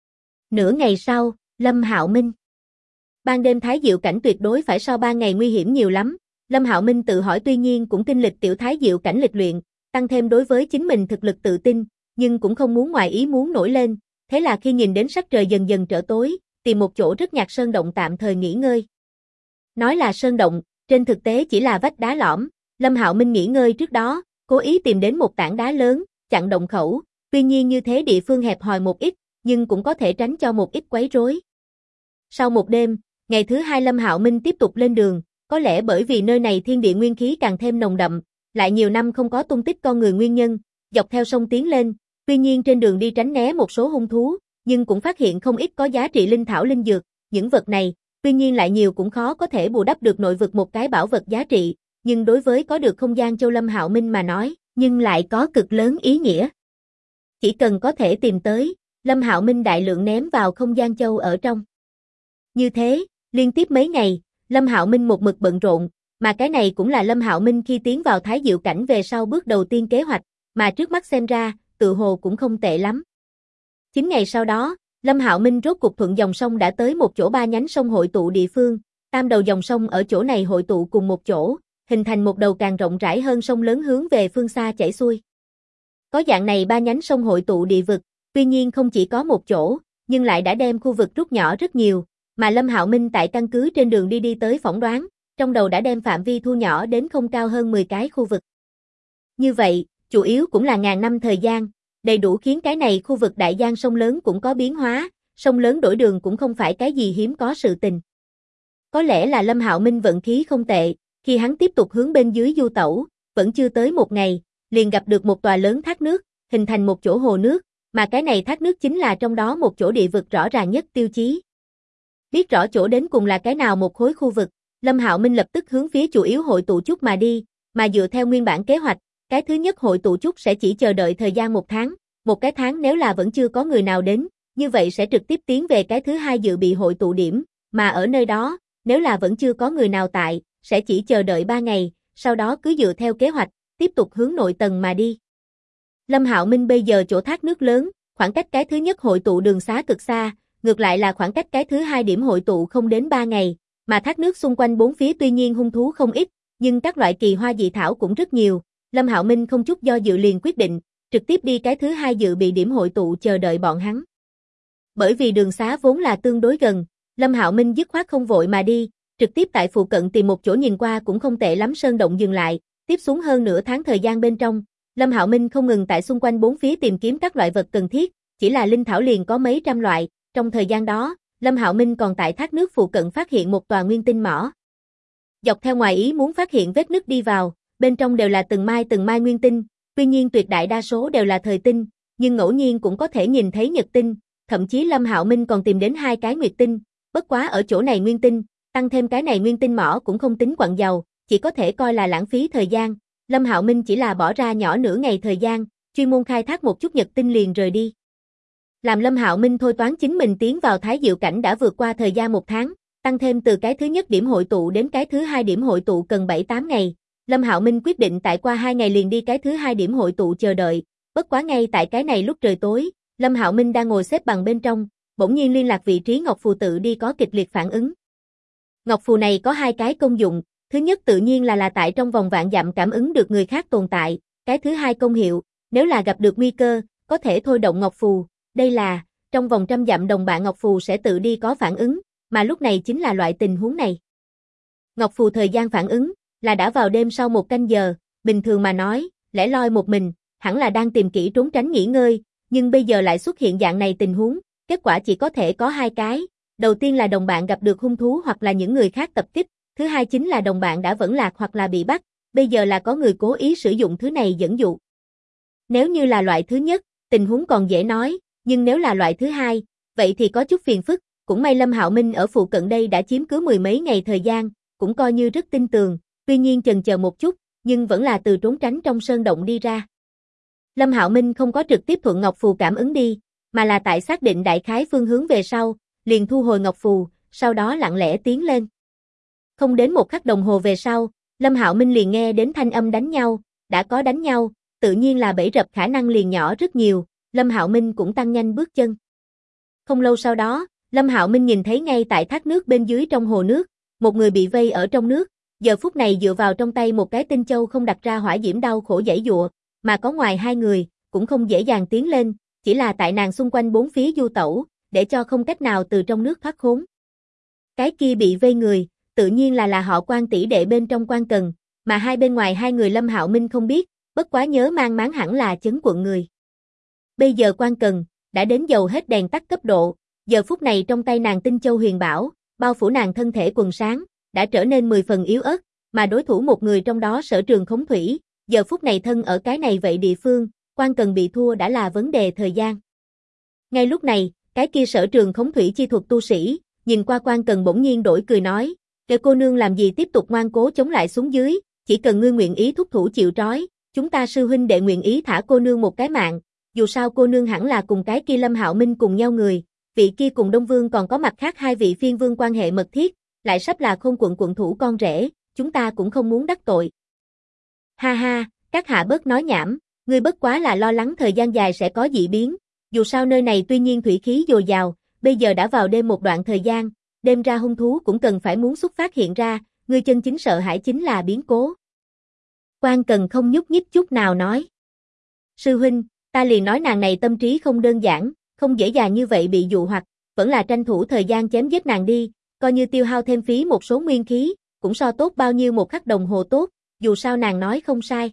A: Nửa ngày sau, Lâm Hạo Minh. Ban đêm thái diệu cảnh tuyệt đối phải so ban ngày nguy hiểm nhiều lắm, Lâm Hạo Minh tự hỏi tuy nhiên cũng kinh lịch tiểu thái diệu cảnh lịch luyện, tăng thêm đối với chính mình thực lực tự tin, nhưng cũng không muốn ngoài ý muốn nổi lên, thế là khi nhìn đến sắc trời dần dần trở tối, tìm một chỗ rất nhạt sơn động tạm thời nghỉ ngơi. Nói là sơn động, trên thực tế chỉ là vách đá lõm, Lâm Hạo Minh nghỉ ngơi trước đó, cố ý tìm đến một tảng đá lớn, chặn động khẩu, tuy nhiên như thế địa phương hẹp hòi một ít, nhưng cũng có thể tránh cho một ít quấy rối. Sau một đêm, ngày thứ hai Lâm Hạo Minh tiếp tục lên đường, có lẽ bởi vì nơi này thiên địa nguyên khí càng thêm nồng đậm, lại nhiều năm không có tung tích con người nguyên nhân, dọc theo sông tiến lên, tuy nhiên trên đường đi tránh né một số hung thú, nhưng cũng phát hiện không ít có giá trị linh thảo linh dược, những vật này, tuy nhiên lại nhiều cũng khó có thể bù đắp được nội vực một cái bảo vật giá trị, nhưng đối với có được không gian châu Lâm Hạo Minh mà nói, nhưng lại có cực lớn ý nghĩa. Chỉ cần có thể tìm tới, Lâm Hạo Minh đại lượng ném vào không gian châu ở trong. Như thế, liên tiếp mấy ngày, Lâm Hạo Minh một mực bận rộn, mà cái này cũng là Lâm Hạo Minh khi tiến vào Thái Diệu cảnh về sau bước đầu tiên kế hoạch, mà trước mắt xem ra, tự hồ cũng không tệ lắm. 9 ngày sau đó, Lâm Hạo Minh rốt cục thuận dòng sông đã tới một chỗ 3 nhánh sông hội tụ địa phương, tam đầu dòng sông ở chỗ này hội tụ cùng một chỗ, hình thành một đầu càng rộng rãi hơn sông lớn hướng về phương xa chảy xuôi. Có dạng này 3 nhánh sông hội tụ địa vực, tuy nhiên không chỉ có một chỗ, nhưng lại đã đem khu vực rút nhỏ rất nhiều, mà Lâm Hạo Minh tại căn cứ trên đường đi tới phỏng đoán, trong đầu đã đem phạm vi thu nhỏ đến không cao hơn 10 cái khu vực. Như vậy, chủ yếu cũng là ngàn năm thời gian, đầy đủ khiến cái này khu vực đại giang sông lớn cũng có biến hóa, sông lớn đổi đường cũng không phải cái gì hiếm có sự tình. Có lẽ là Lâm Hạo Minh vận khí không tệ, khi hắn tiếp tục hướng bên dưới du tẩu, vẫn chưa tới một ngày, liền gặp được một tòa lớn thác nước, hình thành một chỗ hồ nước, mà cái này thác nước chính là trong đó một chỗ địa vực rõ ràng nhất tiêu chí. Biết rõ chỗ đến cùng là cái nào một khối khu vực, Lâm Hạo Minh lập tức hướng phía chủ yếu hội tụ chút mà đi, mà dựa theo nguyên bản kế hoạch, cái thứ nhất hội tụ chút sẽ chỉ chờ đợi thời gian 1 tháng, một cái tháng nếu là vẫn chưa có người nào đến, như vậy sẽ trực tiếp tiến về cái thứ hai dự bị hội tụ điểm, mà ở nơi đó, nếu là vẫn chưa có người nào tại, sẽ chỉ chờ đợi 3 ngày, sau đó cứ dựa theo kế hoạch, tiếp tục hướng nội tầng mà đi. Lâm Hạo Minh bây giờ chỗ thác nước lớn, khoảng cách cái thứ nhất hội tụ đường xá cực xa, ngược lại là khoảng cách cái thứ hai điểm hội tụ không đến 3 ngày, mà thác nước xung quanh bốn phía tuy nhiên hung thú không ít, nhưng các loại kỳ hoa dị thảo cũng rất nhiều. Lâm Hạo Minh không chút do dự liền quyết định, trực tiếp đi cái thứ hai dự bị điểm hội tụ chờ đợi bọn hắn. Bởi vì đường xá vốn là tương đối gần, Lâm Hạo Minh dứt khoát không vội mà đi, trực tiếp tại phụ cận tìm một chỗ nhìn qua cũng không tệ lắm sơn động dừng lại, tiếp xuống hơn nửa tháng thời gian bên trong, Lâm Hạo Minh không ngừng tại xung quanh bốn phía tìm kiếm các loại vật cần thiết, chỉ là linh thảo liền có mấy trăm loại, trong thời gian đó, Lâm Hạo Minh còn tại thác nước phụ cận phát hiện một tòa nguyên tinh mỏ. Dọc theo ngoài ý muốn phát hiện vết nứt đi vào, bên trong đều là từng mai nguyên tinh, tuy nhiên tuyệt đại đa số đều là thời tinh, nhưng ngẫu nhiên cũng có thể nhìn thấy nhật tinh, thậm chí Lâm Hạo Minh còn tìm đến 2 cái nguyệt tinh, bất quá ở chỗ này nguyên tinh, tăng thêm cái này nguyên tinh mỏ cũng không tính quặng dầu, chỉ có thể coi là lãng phí thời gian, Lâm Hạo Minh chỉ là bỏ ra nhỏ nửa ngày thời gian, chuyên môn khai thác một chút nhật tinh liền rời đi. Làm Lâm Hạo Minh thôi toán chính mình tiến vào Thái Diệu cảnh đã vượt qua thời gian 1 tháng, tăng thêm từ cái thứ nhất điểm hội tụ đến cái thứ hai điểm hội tụ cần 7-8 ngày. Lâm Hạo Minh quyết định tại qua 2 ngày liền đi cái thứ hai điểm hội tụ chờ đợi, bất quá ngay tại cái này lúc trời tối, Lâm Hạo Minh đang ngồi xếp bằng bên trong, bỗng nhiên liên lạc vị trí ngọc phù tự đi có kịch liệt phản ứng. Ngọc phù này có 2 cái công dụng, thứ nhất tự nhiên là tại trong vòng vạn dặm cảm ứng được người khác tồn tại, cái thứ hai công hiệu, nếu là gặp được nguy cơ, có thể thôi động ngọc phù, đây là, trong vòng 100 dặm đồng bạn ngọc phù sẽ tự đi có phản ứng, mà lúc này chính là loại tình huống này. Ngọc phù thời gian phản ứng, là đã vào đêm sau 1 canh giờ, bình thường mà nói, lẻ loi một mình, hẳn là đang tìm kỹ trốn tránh nghỉ ngơi, nhưng bây giờ lại xuất hiện dạng này tình huống, kết quả chỉ có thể có 2 cái, đầu tiên là đồng bạn gặp được hung thú hoặc là những người khác tập kích, thứ hai chính là đồng bạn đã vẫn lạc hoặc là bị bắt, bây giờ là có người cố ý sử dụng thứ này dẫn dụ. Nếu như là loại thứ nhất, tình huống còn dễ nói, nhưng nếu là loại thứ hai, vậy thì có chút phiền phức, cũng may Lâm Hạo Minh ở phụ cận đây đã chiếm cứ 10 mấy ngày thời gian, cũng coi như rất tin tường, tuy nhiên chần chờ một chút, nhưng vẫn là từ trốn tránh trong sơn động đi ra. Lâm Hạo Minh không có trực tiếp thuận ngọc phù cảm ứng đi, mà là tại xác định đại khái phương hướng về sau, liền thu hồi ngọc phù, sau đó lặng lẽ tiến lên. Không đến 1 khắc đồng hồ về sau, Lâm Hạo Minh liền nghe đến thanh âm đánh nhau, đã có đánh nhau, tự nhiên là bẫy rập khả năng liền nhỏ rất nhiều, Lâm Hạo Minh cũng tăng nhanh bước chân. Không lâu sau đó, Lâm Hạo Minh nhìn thấy ngay tại thác nước bên dưới trong hồ nước, một người bị vây ở trong nước, giờ phút này dựa vào trong tay một cái tinh châu không đặt ra hỏa diễm đau khổ giãy giụa, mà có ngoài 2 người, cũng không dễ dàng tiến lên, chỉ là tại nàng xung quanh bốn phía du tẩu, để cho không cách nào từ trong nước thoát khốn. Cái kia bị vây người, tự nhiên là họ Quan tỷ đệ bên trong Quan Cần, mà hai bên ngoài hai người Lâm Hạo Minh không biết, bất quá nhớ mang máng hẳn là chấn quận người. Bây giờ Quan Cần đã đến dầu hết đèn tắt cấp độ, giờ phút này trong tay nàng Tinh Châu Huyền Bảo, bao phủ nàng thân thể quần sáng, đã trở nên 10 phần yếu ớt, mà đối thủ một người trong đó Sở Trường Khống Thủy, giờ phút này thân ở cái này vậy địa phương, Quan Cần bị thua đã là vấn đề thời gian. Ngay lúc này, cái kia Sở Trường Khống Thủy chi thuật tu sĩ, nhìn qua Quan Cần bỗng nhiên đổi cười nói, "Kẻ cô nương làm gì tiếp tục ngoan cố chống lại xuống dưới, chỉ cần ngươi nguyện ý thúc thủ chịu trói, chúng ta sư huynh đệ nguyện ý thả cô nương một cái mạng, dù sao cô nương hẳn là cùng cái kia Lâm Hạo Minh cùng nhau người, vị kia cùng Đông Vương còn có mặt khác hai vị phiên vương quan hệ mật thiết, lại sắp là Khôn quận quận thủ con rể, chúng ta cũng không muốn đắc tội." Ha ha, các hạ bớt nói nhảm, ngươi bất quá là lo lắng thời gian dài sẽ có dị biến, dù sao nơi này tuy nhiên thủy khí dồi dào, bây giờ đã vào đêm một đoạn thời gian, đêm ra hung thú cũng cần phải muốn xuất phát hiện ra, ngươi chân chính sợ hãi chính là biến cố. Quan Cần không nhúc nhích chút nào nói. Sư huynh, ta liền nói nàng này tâm trí không đơn giản, không dễ dàng như vậy bị dụ hoặc, vẫn là tranh thủ thời gian chém giết nàng đi, coi như tiêu hao thêm phí một số nguyên khí, cũng so tốt bao nhiêu một khắc đồng hồ tốt, dù sao nàng nói không sai.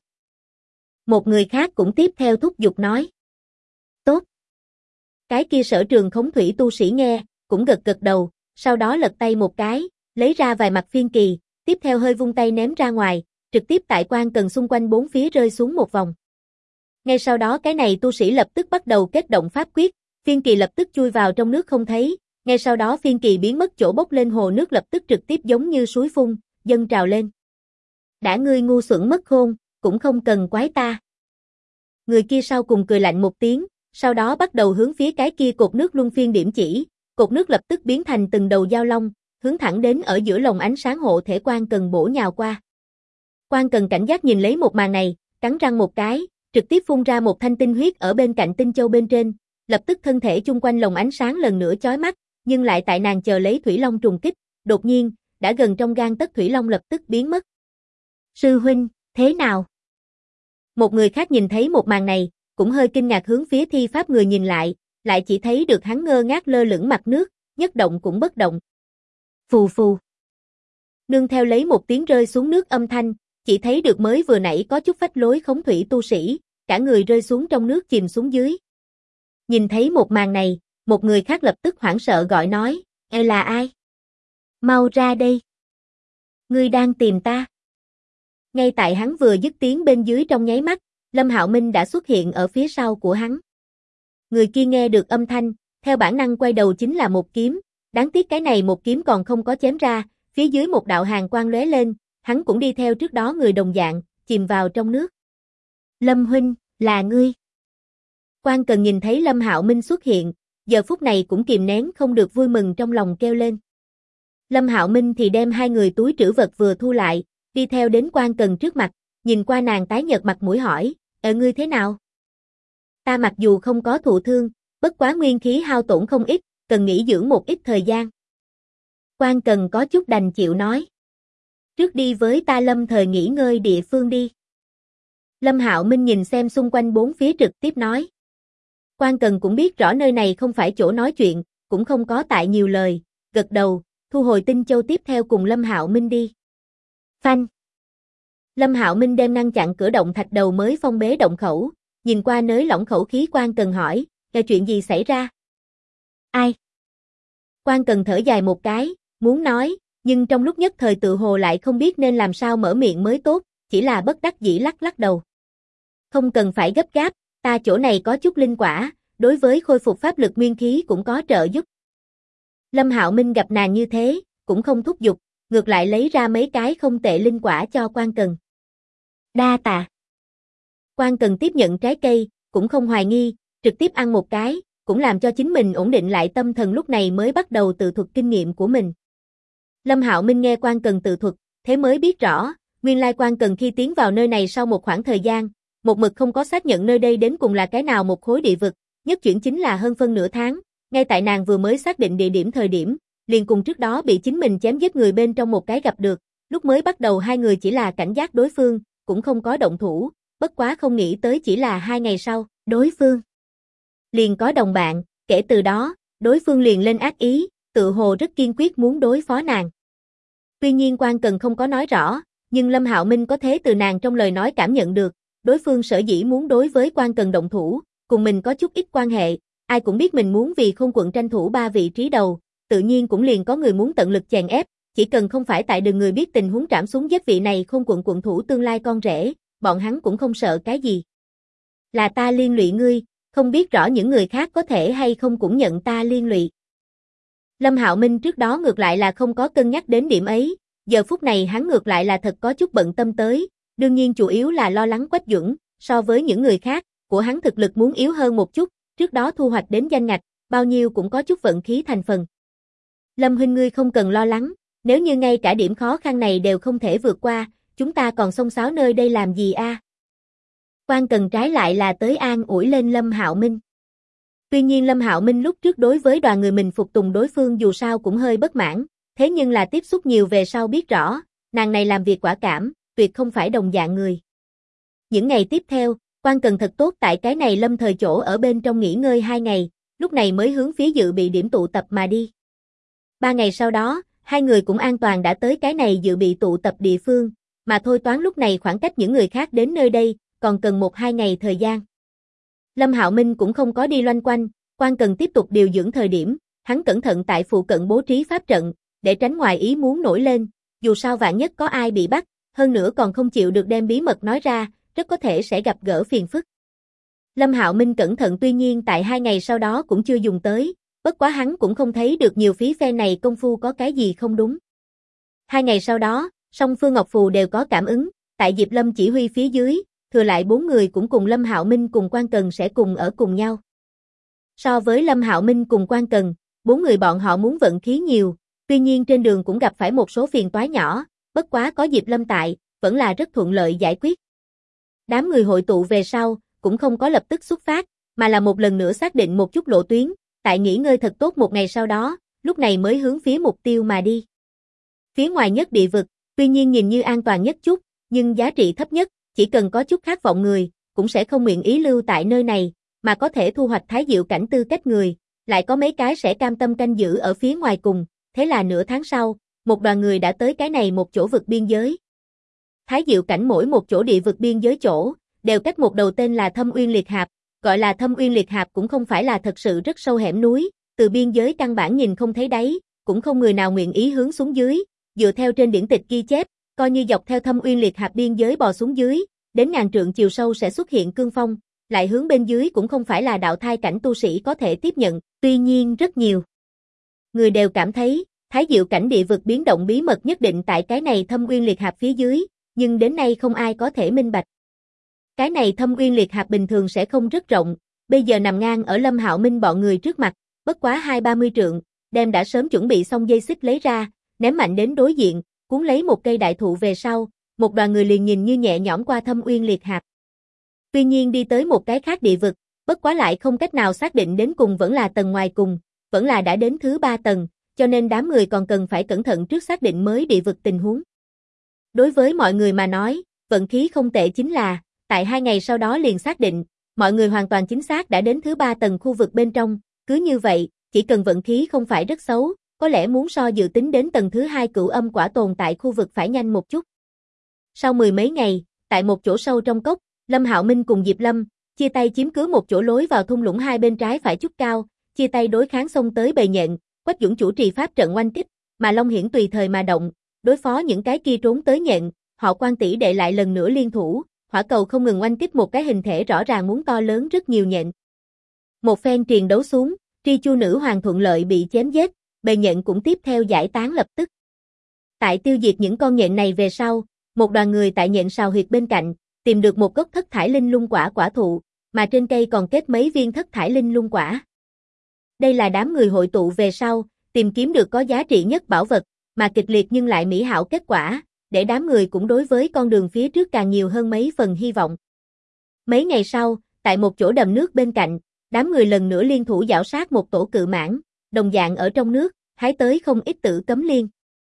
A: Một người khác cũng tiếp theo thúc giục nói. Tốt. Cái kia Sở Trường Khống Thủy tu sĩ nghe, cũng gật gật đầu, sau đó lật tay một cái, lấy ra vài mặt phiên kỳ, tiếp theo hơi vung tay ném ra ngoài, trực tiếp tại Quan Cần xung quanh bốn phía rơi xuống một vòng. Ngay sau đó cái này tu sĩ lập tức bắt đầu kết động pháp quyết, phiên kỳ lập tức chui vào trong nước không thấy, ngay sau đó phiên kỳ biến mất chỗ bốc lên hồ nước lập tức trực tiếp giống như suối phun, dâng trào lên. Đã ngươi ngu xuẩn mất khôn, cũng không cần quái ta. Người kia sau cùng cười lạnh một tiếng, sau đó bắt đầu hướng phía cái kia cột nước luân phiên điểm chỉ, cột nước lập tức biến thành từng đầu dao long, hướng thẳng đến ở giữa lồng ánh sáng hộ thể Quan Cần bổ nhào qua. Quan Cần cảnh giác nhìn lấy một màn này, cắn răng một cái, trực tiếp phun ra một thanh tinh huyết ở bên cạnh tinh châu bên trên, lập tức thân thể chung quanh lồng ánh sáng lần nữa chói mắt, nhưng lại tại nàng chờ lấy thủy long trùng kích, đột nhiên, đã gần trong gang tấc thủy long lập tức biến mất. Sư huynh, thế nào? Một người khác nhìn thấy một màn này, cũng hơi kinh ngạc hướng phía thi pháp người nhìn lại chỉ thấy được hắn ngơ ngác lơ lửng mặt nước, nhất động cũng bất động. Phù phù. Nương theo lấy một tiếng rơi xuống nước âm thanh, chỉ thấy được mới vừa nãy có chút phách lối khống thủy tu sĩ, cả người rơi xuống trong nước chìm xuống dưới. Nhìn thấy một màn này, một người khác lập tức hoảng sợ gọi nói, "Ê là ai? Mau ra đây. Ngươi đang tìm ta." Ngay tại hắn vừa dứt tiếng bên dưới trong nháy mắt, Lâm Hạo Minh đã xuất hiện ở phía sau của hắn. Người kia nghe được âm thanh, theo bản năng quay đầu chính là một kiếm, đáng tiếc cái này một kiếm còn không có chém ra, phía dưới một đạo hàn quang lóe lên, hắn cũng đi theo trước đó người đồng dạng, chìm vào trong nước. Lâm huynh, là ngươi. Quan Cần nhìn thấy Lâm Hạo Minh xuất hiện, giờ phút này cũng kìm nén không được vui mừng trong lòng kêu lên. Lâm Hạo Minh thì đem hai người túi trữ vật vừa thu lại, đi theo đến Quan Cần trước mặt, nhìn qua nàng tái nhợt mặt mũi hỏi, ngươi thế nào? Ta mặc dù không có thụ thương, bất quá nguyên khí hao tổn không ít, cần nghỉ dưỡng một ít thời gian. Quan Cần có chút đành chịu nói. Trước đi với ta lâm thời nghỉ ngơi địa phương đi. Lâm Hạo Minh nhìn xem xung quanh bốn phía trực tiếp nói. Quan Cần cũng biết rõ nơi này không phải chỗ nói chuyện, cũng không có tại nhiều lời, gật đầu, thu hồi tinh châu tiếp theo cùng Lâm Hạo Minh đi. Phanh. Lâm Hạo Minh đem ngăn chặn cửa động thạch đầu mới phong bế động khẩu, nhìn qua nới lỏng khẩu khí Quan Cần hỏi, là chuyện gì xảy ra? Ai? Quan Cần thở dài một cái, muốn nói, nhưng trong lúc nhất thời tự hồ lại không biết nên làm sao mở miệng mới tốt, chỉ là bất đắc dĩ lắc lắc đầu. Không cần phải gấp gáp, ta chỗ này có chút linh quả, đối với khôi phục pháp lực nguyên khí cũng có trợ giúp. Lâm Hạo Minh gặp nàng như thế, cũng không thúc giục, ngược lại lấy ra mấy cái không tệ linh quả cho Quan Cần. Đa tạ. Quan Cần tiếp nhận trái cây, cũng không hoài nghi, trực tiếp ăn một cái, cũng làm cho chính mình ổn định lại tâm thần lúc này mới bắt đầu tự thuật kinh nghiệm của mình. Lâm Hạo Minh nghe Quan Cần tự thuật, thế mới biết rõ, nguyên lai Quan Cần khi tiến vào nơi này sau một khoảng thời gian, một mực không có xác nhận nơi đây đến cùng là cái nào một khối địa vực, nhất chuyển chính là hơn phân nửa tháng, ngay tại nàng vừa mới xác định địa điểm thời điểm, liền cùng trước đó bị chính mình chém giết người bên trong một cái gặp được, lúc mới bắt đầu hai người chỉ là cảnh giác đối phương, cũng không có động thủ, bất quá không nghĩ tới chỉ là 2 ngày sau, đối phương liền có đồng bạn, kể từ đó, đối phương liền lên ác ý, tự hồ rất kiên quyết muốn đối phó nàng. Tuy nhiên Quan Cần không có nói rõ, nhưng Lâm Hạo Minh có thể từ nàng trong lời nói cảm nhận được, đối phương sở dĩ muốn đối với Quan Cần động thủ, cùng mình có chút ít quan hệ, ai cũng biết mình muốn vì Khôn quận tranh thủ 3 vị trí đầu, tự nhiên cũng liền có người muốn tận lực chèn ép, chỉ cần không phải tại đường người biết tình huống trảm xuống giết vị này Khôn quận quận thủ tương lai con rể, bọn hắn cũng không sợ cái gì. Là ta liên lụy ngươi, không biết rõ những người khác có thể hay không cũng nhận ta liên lụy. Lâm Hạo Minh trước đó ngược lại là không có cân nhắc đến điểm ấy, giờ phút này hắn ngược lại là thật có chút bận tâm tới, đương nhiên chủ yếu là lo lắng Quách Duẩn, so với những người khác, của hắn thực lực muốn yếu hơn một chút, trước đó thu hoạch đến danh ngạch, bao nhiêu cũng có chút vận khí thành phần. Lâm huynh ngươi không cần lo lắng, nếu như ngay cả điểm khó khăn này đều không thể vượt qua, chúng ta còn xông xáo nơi đây làm gì a? Quan Cần trái lại là tới an ủi lên Lâm Hạo Minh. Tuy nhiên Lâm Hạo Minh lúc trước đối với đoàn người mình phục tùng đối phương dù sao cũng hơi bất mãn, thế nhưng là tiếp xúc nhiều về sau biết rõ, nàng này làm việc quả cảm, tuyệt không phải đồng dạng người. Những ngày tiếp theo, Quan Cần thật tốt tại cái này lâm thời chỗ ở bên trong nghỉ ngơi 2 ngày, lúc này mới hướng phía dự bị điểm tụ tập mà đi. 3 ngày sau đó, hai người cũng an toàn đã tới cái này dự bị tụ tập địa phương, mà thôi toán lúc này khoảng cách những người khác đến nơi đây, còn cần 1-2 ngày thời gian. Lâm Hạo Minh cũng không có đi loanh quanh, Quan Cần tiếp tục điều dưỡng thời điểm, hắn cẩn thận tại phụ cận bố trí pháp trận, để tránh ngoài ý muốn nổi lên, dù sao vạn nhất có ai bị bắt, hơn nữa còn không chịu được đem bí mật nói ra, rất có thể sẽ gặp gỡ phiền phức. Lâm Hạo Minh cẩn thận tuy nhiên tại 2 ngày sau đó cũng chưa dùng tới, bất quá hắn cũng không thấy được nhiều phí phe này công phu có cái gì không đúng. 2 ngày sau đó, song phương Ngọc Phù đều có cảm ứng, tại Diệp Lâm chỉ huy phía dưới, thừa lại 4 người cũng cùng Lâm Hạo Minh cùng Quan Cần sẽ cùng ở cùng nhau. So với Lâm Hạo Minh cùng Quan Cần, 4 người bọn họ muốn vận khí nhiều, tuy nhiên trên đường cũng gặp phải một số phiền toái nhỏ, bất quá có Diệp Lâm tại, vẫn là rất thuận lợi giải quyết. Đám người hội tụ về sau, cũng không có lập tức xuất phát, mà là một lần nữa xác định một chút lộ tuyến, tại nghỉ ngơi thật tốt 1 ngày sau đó, lúc này mới hướng phía mục tiêu mà đi. Phía ngoài nhất địa vực, tuy nhiên nhìn như an toàn nhất chút, nhưng giá trị thấp nhất, chỉ cần có chút khát vọng người, cũng sẽ không nguyện ý lưu tại nơi này, mà có thể thu hoạch thái diệu cảnh tư cách người, lại có mấy cái sẽ cam tâm canh giữ ở phía ngoài cùng, thế là nửa tháng sau, một đoàn người đã tới cái này một chỗ vực biên giới. Thái diệu cảnh mỗi một chỗ địa vực biên giới chỗ, đều cách một đầu tên là Thâm Uyên Liệt Hạp, gọi là Thâm Uyên Liệt Hạp cũng không phải là thật sự rất sâu hẻm núi, từ biên giới căn bản nhìn không thấy đáy, cũng không người nào nguyện ý hướng xuống dưới, dựa theo trên điển tịch ghi chép, coi như dọc theo Thâm Uyên Liệt Hạp biên giới bò xuống dưới, đến ngàn trượng chiều sâu sẽ xuất hiện cương phong, lại hướng bên dưới cũng không phải là đạo thai cảnh tu sĩ có thể tiếp nhận, tuy nhiên rất nhiều người đều cảm thấy, thái diệu cảnh địa vực biến động bí mật nhất định tại cái này Thâm Uyên Liệt Hạp phía dưới, nhưng đến nay không ai có thể minh bạch. Cái này Thâm Uyên Liệt Hạp bình thường sẽ không rất rộng, bây giờ nằm ngang ở Lâm Hạo Minh bọn người trước mặt, bất quá 20-30 trượng, đem đã sớm chuẩn bị xong dây xích lấy ra, ném mạnh đến đối diện, cuốn lấy một cây đại thụ về sau, một đoàn người liền nhìn như nhẹ nhõm qua Thâm Uyên Liệt Hạp. Tuy nhiên đi tới một cái khác địa vực, bất quá lại không cách nào xác định đến cùng vẫn là tầng ngoài cùng, vẫn là đã đến thứ 3 tầng, cho nên đám người còn cần phải cẩn thận trước xác định mới địa vực tình huống. Đối với mọi người mà nói, vận khí không tệ chính là, tại 2 ngày sau đó liền xác định, mọi người hoàn toàn chính xác đã đến thứ 3 tầng khu vực bên trong, cứ như vậy, chỉ cần vận khí không phải rất xấu, có lẽ muốn so dự tính đến tầng thứ 2 cửu âm quả tồn tại khu vực phải nhanh một chút. Sau 10 mấy ngày, tại một chỗ sâu trong cốc, Lâm Hạo Minh cùng Diệp Lâm, chia tay chiếm cứ một chỗ lối vào thung lũng hai bên trái phải chút cao, chia tay đối kháng xông tới bầy nhện, Quách Dũng chủ trì pháp trận oanh kích, mà Long Hiển tùy thời mà động, đối phó những cái kia trốn tới nhện, họ Quan tỷ đệ lại lần nữa liên thủ, hỏa cầu không ngừng oanh kích một cái hình thể rõ ràng muốn to lớn rất nhiều nhện. Một phen triền đấu xuống, Tri Chu nữ hoàng thuận lợi bị chém giết, bầy nhện cũng tiếp theo giải tán lập tức. Tại tiêu diệt những con nhện này về sau, một đoàn người tại nhện sào huyệt bên cạnh, tìm được một gốc thất thải linh lung quả quả thụ, mà trên cây còn kết mấy viên thất thải linh lung quả. Đây là đám người hội tụ về sau, tìm kiếm được có giá trị nhất bảo vật, mà kịch liệt nhưng lại mỹ hảo kết quả, để đám người cũng đối với con đường phía trước càng nhiều hơn mấy phần hy vọng. Mấy ngày sau, tại một chỗ đầm nước bên cạnh, đám người lần nữa liên thủ giảo sát một tổ cự mãng, đồng dạng ở trong nước, hái tới không ít tử cấm liên.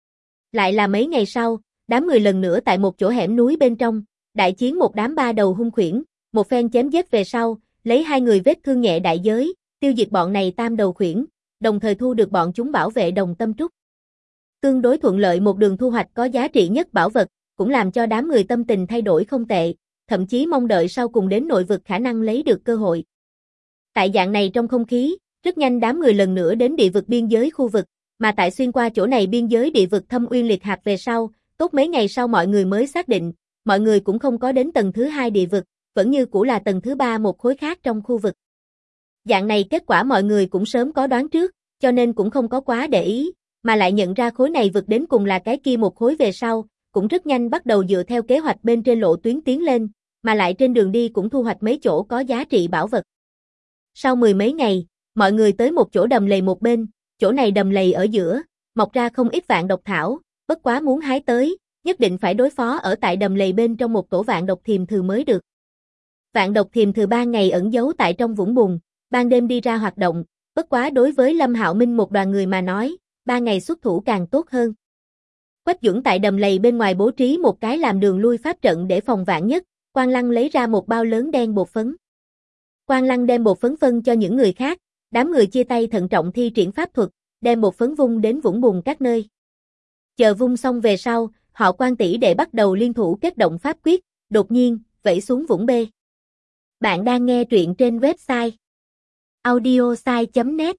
A: Lại là mấy ngày sau, đám người lần nữa tại một chỗ hẻm núi bên trong, đại chiến một đám 3 đầu hung khuyển, một phen chém giết về sau, lấy 2 người vết thương nhẹ đại giới, tiêu diệt bọn này tam đầu khuyển, đồng thời thu được bọn chúng bảo vệ đồng tâm trúc. Tương đối thuận lợi một đường thu hoạch có giá trị nhất bảo vật, cũng làm cho đám người tâm tình thay đổi không tệ, thậm chí mong đợi sau cùng đến nội vực khả năng lấy được cơ hội. Tại dạng này trong không khí, rất nhanh đám người lần nữa đến địa vực biên giới khu vực, mà tại xuyên qua chỗ này biên giới địa vực Thâm Uyên Liệt Hạp về sau, tốt mấy ngày sau mọi người mới xác định, mọi người cũng không có đến tầng thứ 2 địa vực, vẫn như cũ là tầng thứ 3 một khối khác trong khu vực. Dạng này kết quả mọi người cũng sớm có đoán trước, cho nên cũng không có quá để ý, mà lại nhận ra khối này vực đến cùng là cái kia một khối về sau, cũng rất nhanh bắt đầu dựa theo kế hoạch bên trên lộ tuyến tiến lên, mà lại trên đường đi cũng thu hoạch mấy chỗ có giá trị bảo vật. Sau 10 mấy ngày, mọi người tới một chỗ đầm lầy một bên, chỗ này đầm lầy ở giữa, mọc ra không ít vạn độc thảo, bất quá muốn hái tới, nhất định phải đối phó ở tại đầm lầy bên trong một tổ vạn độc thiềm thừ mới được. Vạn độc thiềm thừ 3 ngày ẩn giấu tại trong vũng bùn, ban đêm đi ra hoạt động, bất quá đối với Lâm Hạo Minh một đoàn người mà nói, 3 ngày xuất thủ càng tốt hơn. Quách Duẩn tại đầm lầy bên ngoài bố trí một cái làm đường lui pháp trận để phòng vạn nhất, Quang Lăng lấy ra một bao lớn đen bột phấn. Quang Lăng đem bột phấn phân cho những người khác, đám người chia tay thận trọng thi triển pháp thuật, đem bột phấn vung đến vũng bùn các nơi. Chờ vung xong về sau, họ Quan tỷ đệ bắt đầu liên thủ kết động pháp quyết, đột nhiên, vẩy xuống vũng bê. Bạn đang nghe truyện trên website audiosai.net.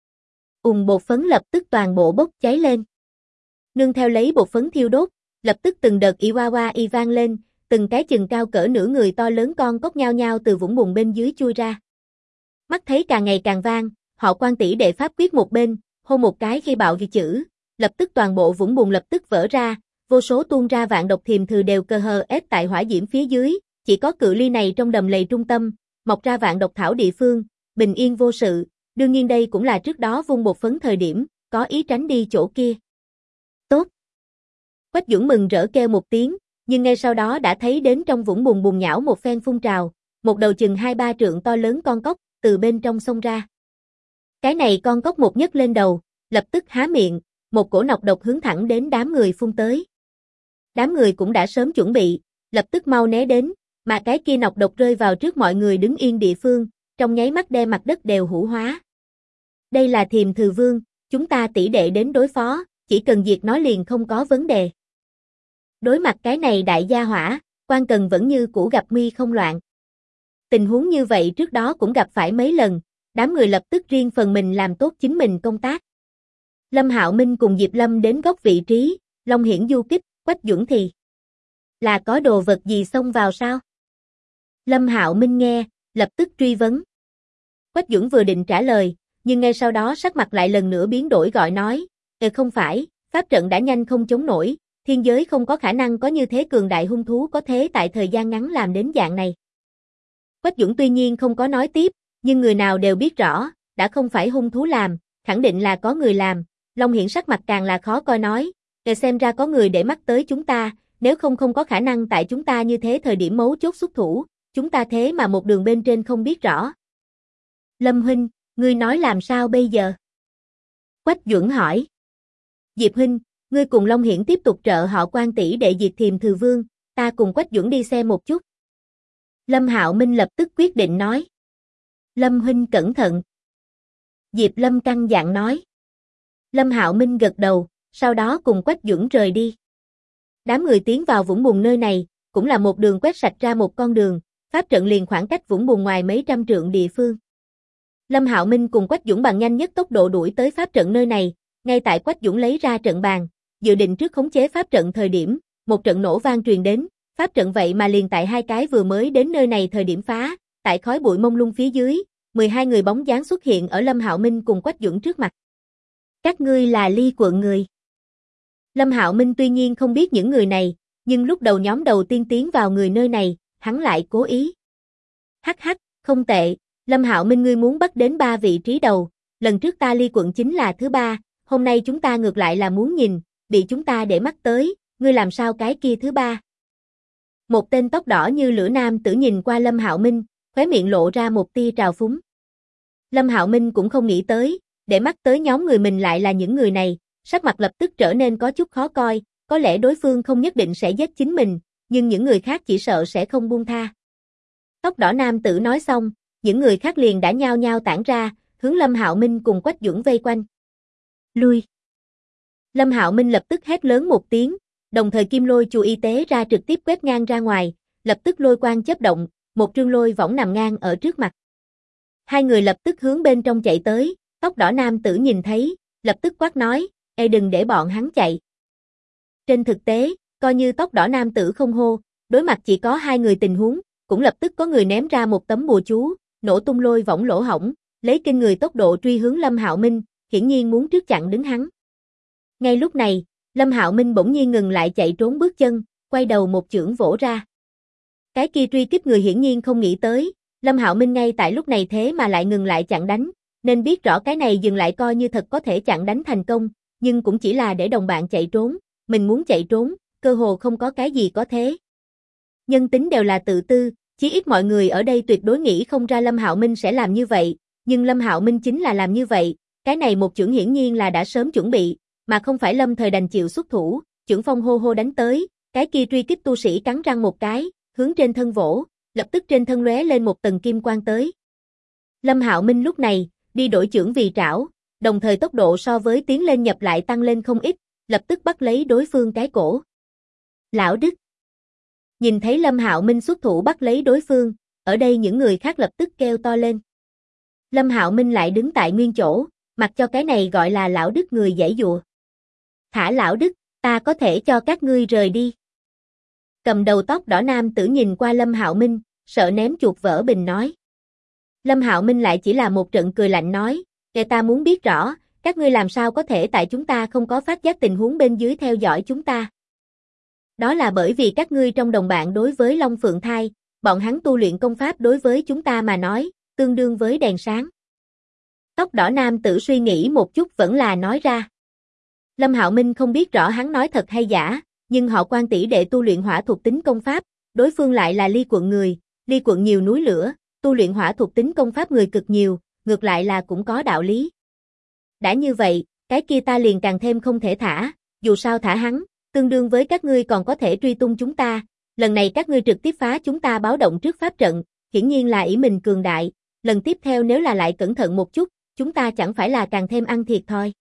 A: Bột phấn lập tức toàn bộ bốc cháy lên. Nương theo lấy bột phấn thiêu đốt, lập tức từng đợt y vang lên, từng cái chừng cao cỡ nửa người to lớn con cóc nhao nhao từ vũng bùn bên dưới chui ra. Mắt thấy càng ngày càng vang, họ Quan tỷ đệ pháp quyết một bên, hô một cái khi bạo ghi chữ, lập tức toàn bộ vũng bùn lập tức vỡ ra, vô số tuôn ra vạn độc thiềm thừ đều cơ hờ ép tại hỏa diễm phía dưới, chỉ có cự ly này trong đầm lầy trung tâm, mọc ra vạn độc thảo địa phương, bình yên vô sự, đương nhiên đây cũng là trước đó vung bột phấn thời điểm, có ý tránh đi chỗ kia. Tốt. Quách Duẩn mừng rỡ kêu một tiếng, nhưng ngay sau đó đã thấy đến trong vũng bùn bùn nhão một phen phun trào, một đầu chừng 2-3 trượng to lớn con cóc, từ bên trong xông ra. Cái này con cóc một nhấc lên đầu, lập tức há miệng, một cổ nọc độc hướng thẳng đến đám người phun tới. Đám người cũng đã sớm chuẩn bị, lập tức mau né đến, mà cái kia nọc độc rơi vào trước mọi người đứng yên địa phương, trong nháy mắt đem mặt đất đều hủ hóa. Đây là thiềm thừ vương, chúng ta tỷ đệ đến đối phó, chỉ cần diệt nó liền không có vấn đề. Đối mặt cái này đại gia hỏa, Quan Cần vẫn như cũ gặp nguy không loạn. Tình huống như vậy trước đó cũng gặp phải mấy lần, đám người lập tức riêng phần mình làm tốt chính mình công tác. Lâm Hạo Minh cùng Diệp Lâm đến góc vị trí, Long Hiển du kích, Quách Duẩn thì là có đồ vật gì xông vào sao? Lâm Hạo Minh nghe, lập tức truy vấn. Quách Duẩn vừa định trả lời, nhưng ngay sau đó sắc mặt lại lần nữa biến đổi gọi nói, không phải, pháp trận đã nhanh không chống nổi, thiên giới không có khả năng có như thế cường đại hung thú có thế tại thời gian ngắn làm đến dạng này. Quách Duẩn tuy nhiên không có nói tiếp, nhưng người nào đều biết rõ, đã không phải hung thú làm, khẳng định là có người làm. Long Hiển sắc mặt càng là khó coi nói, xem ra có người để mắt tới chúng ta, nếu không có khả năng tại chúng ta như thế thời điểm mấu chốt xuất thủ, chúng ta thế mà một đường bên trên không biết rõ. Lâm huynh, ngươi nói làm sao bây giờ? Quách Duẩn hỏi. Diệp huynh, ngươi cùng Long Hiển tiếp tục trợ họ Quan tỷ đệ diệt thiềm thừ vương, ta cùng Quách Duẩn đi xem một chút. Lâm Hạo Minh lập tức quyết định nói. Lâm huynh cẩn thận. Diệp Lâm căng dặn nói. Lâm Hạo Minh gật đầu, sau đó cùng Quách Duẩn rời đi. Đám người tiến vào vũng bùn nơi này, cũng là một đường quét sạch ra một con đường, pháp trận liền khoảng cách vũng bùn ngoài mấy trăm trượng địa phương. Lâm Hạo Minh cùng Quách Duẩn bằng nhanh nhất tốc độ đuổi tới pháp trận nơi này, ngay tại Quách Duẩn lấy ra trận bàn, dự định trước khống chế pháp trận thời điểm, một trận nổ vang truyền đến, pháp trận vậy mà liền tại hai cái vừa mới đến nơi này thời điểm phá, tại khói bụi mông lung phía dưới, 12 người bóng dáng xuất hiện ở Lâm Hạo Minh cùng Quách Duẩn trước mặt. Các ngươi là Ly quận người. Lâm Hạo Minh tuy nhiên không biết những người này, nhưng lúc đầu nhóm đầu tiên tiến vào người nơi này, hắn lại cố ý. Hắc hắc, không tệ, Lâm Hạo Minh ngươi muốn bắt đến 3 vị trí đầu, lần trước ta Ly quận chính là thứ 3, hôm nay chúng ta ngược lại là muốn nhìn, bị chúng ta để mắt tới, ngươi làm sao cái kia thứ 3. Một tên tóc đỏ như lửa nam tử nhìn qua Lâm Hạo Minh, khóe miệng lộ ra một tia trào phúng. Lâm Hạo Minh cũng không nghĩ tới, để mắt tới nhóm người mình lại là những người này, sắc mặt lập tức trở nên có chút khó coi, có lẽ đối phương không nhất định sẽ giết chính mình, nhưng những người khác chỉ sợ sẽ không buông tha. Tóc đỏ nam tử nói xong, những người khác liền đã nhao nhao tản ra, hướng Lâm Hạo Minh cùng Quách Duẩn vây quanh. Lui. Lâm Hạo Minh lập tức hét lớn một tiếng, đồng thời kim lôi chùa y tế ra trực tiếp quét ngang ra ngoài, lập tức lôi quang chớp động, một trương lôi võng nằm ngang ở trước mặt. Hai người lập tức hướng bên trong chạy tới, tóc đỏ nam tử nhìn thấy, lập tức quát nói, ê đừng để bọn hắn chạy. Trên thực tế, coi như tóc đỏ nam tử không hô, đối mặt chỉ có hai người tình huống, cũng lập tức có người ném ra một tấm bùa chú, nổ tung lôi võng lỗ hổng, lấy kinh người tốc độ truy hướng Lâm Hạo Minh, hiển nhiên muốn trước chặn đứng hắn. Ngay lúc này, Lâm Hạo Minh bỗng nhiên ngừng lại chạy trốn bước chân, quay đầu một chưởng vỗ ra. Cái kia truy kích người hiển nhiên không nghĩ tới, Lâm Hạo Minh ngay tại lúc này thế mà lại ngừng lại chặn đánh, nên biết rõ cái này dừng lại coi như thật có thể chặn đánh thành công, nhưng cũng chỉ là để đồng bạn chạy trốn, mình muốn chạy trốn, cơ hồ không có cái gì có thế. Nhân tính đều là tự tư, chí ít mọi người ở đây tuyệt đối nghĩ không ra Lâm Hạo Minh sẽ làm như vậy, nhưng Lâm Hạo Minh chính là làm như vậy, cái này một chưởng hiển nhiên là đã sớm chuẩn bị, mà không phải lâm thời đành chịu xuất thủ, chưởng phong hô hô đánh tới, cái kia truy kích tu sĩ cắn răng một cái, hướng trên thân vỗ, lập tức trên thân lóe lên một tầng kim quang tới. Lâm Hạo Minh lúc này, đi đổi chưởng vì trảo, đồng thời tốc độ so với tiến lên nhập lại tăng lên không ít, lập tức bắt lấy đối phương cái cổ. Lão Đức. Nhìn thấy Lâm Hạo Minh xuất thủ bắt lấy đối phương, ở đây những người khác lập tức kêu to lên. Lâm Hạo Minh lại đứng tại nguyên chỗ, mặc cho cái này gọi là Lão Đức người giãy giụa. Thả Lão Đức, ta có thể cho các ngươi rời đi. Cầm đầu tóc đỏ nam tử nhìn qua Lâm Hạo Minh, sợ ném chuột vỡ bình nói. Lâm Hạo Minh lại chỉ là một trận cười lạnh nói, kẻ ta muốn biết rõ, các ngươi làm sao có thể tại chúng ta không có phát giác tình huống bên dưới theo dõi chúng ta. Đó là bởi vì các ngươi trong đồng bạn đối với Long Phượng Thai, bọn hắn tu luyện công pháp đối với chúng ta mà nói, tương đương với đèn sáng. Tóc đỏ nam tử suy nghĩ một chút vẫn là nói ra. Lâm Hạo Minh không biết rõ hắn nói thật hay giả, nhưng họ Quan tỷ đệ tu luyện hỏa thuộc tính công pháp, đối phương lại là Ly quận người, Ly quận nhiều núi lửa, tu luyện hỏa thuộc tính công pháp người cực nhiều, ngược lại là cũng có đạo lý. Đã như vậy, cái kia ta liền càng thêm không thể thả, dù sao thả hắn, tương đương với các ngươi còn có thể truy tung chúng ta, lần này các ngươi trực tiếp phá chúng ta báo động trước pháp trận, hiển nhiên là ỷ mình cường đại, lần tiếp theo nếu là lại cẩn thận một chút, chúng ta chẳng phải là càng thêm ăn thiệt thôi.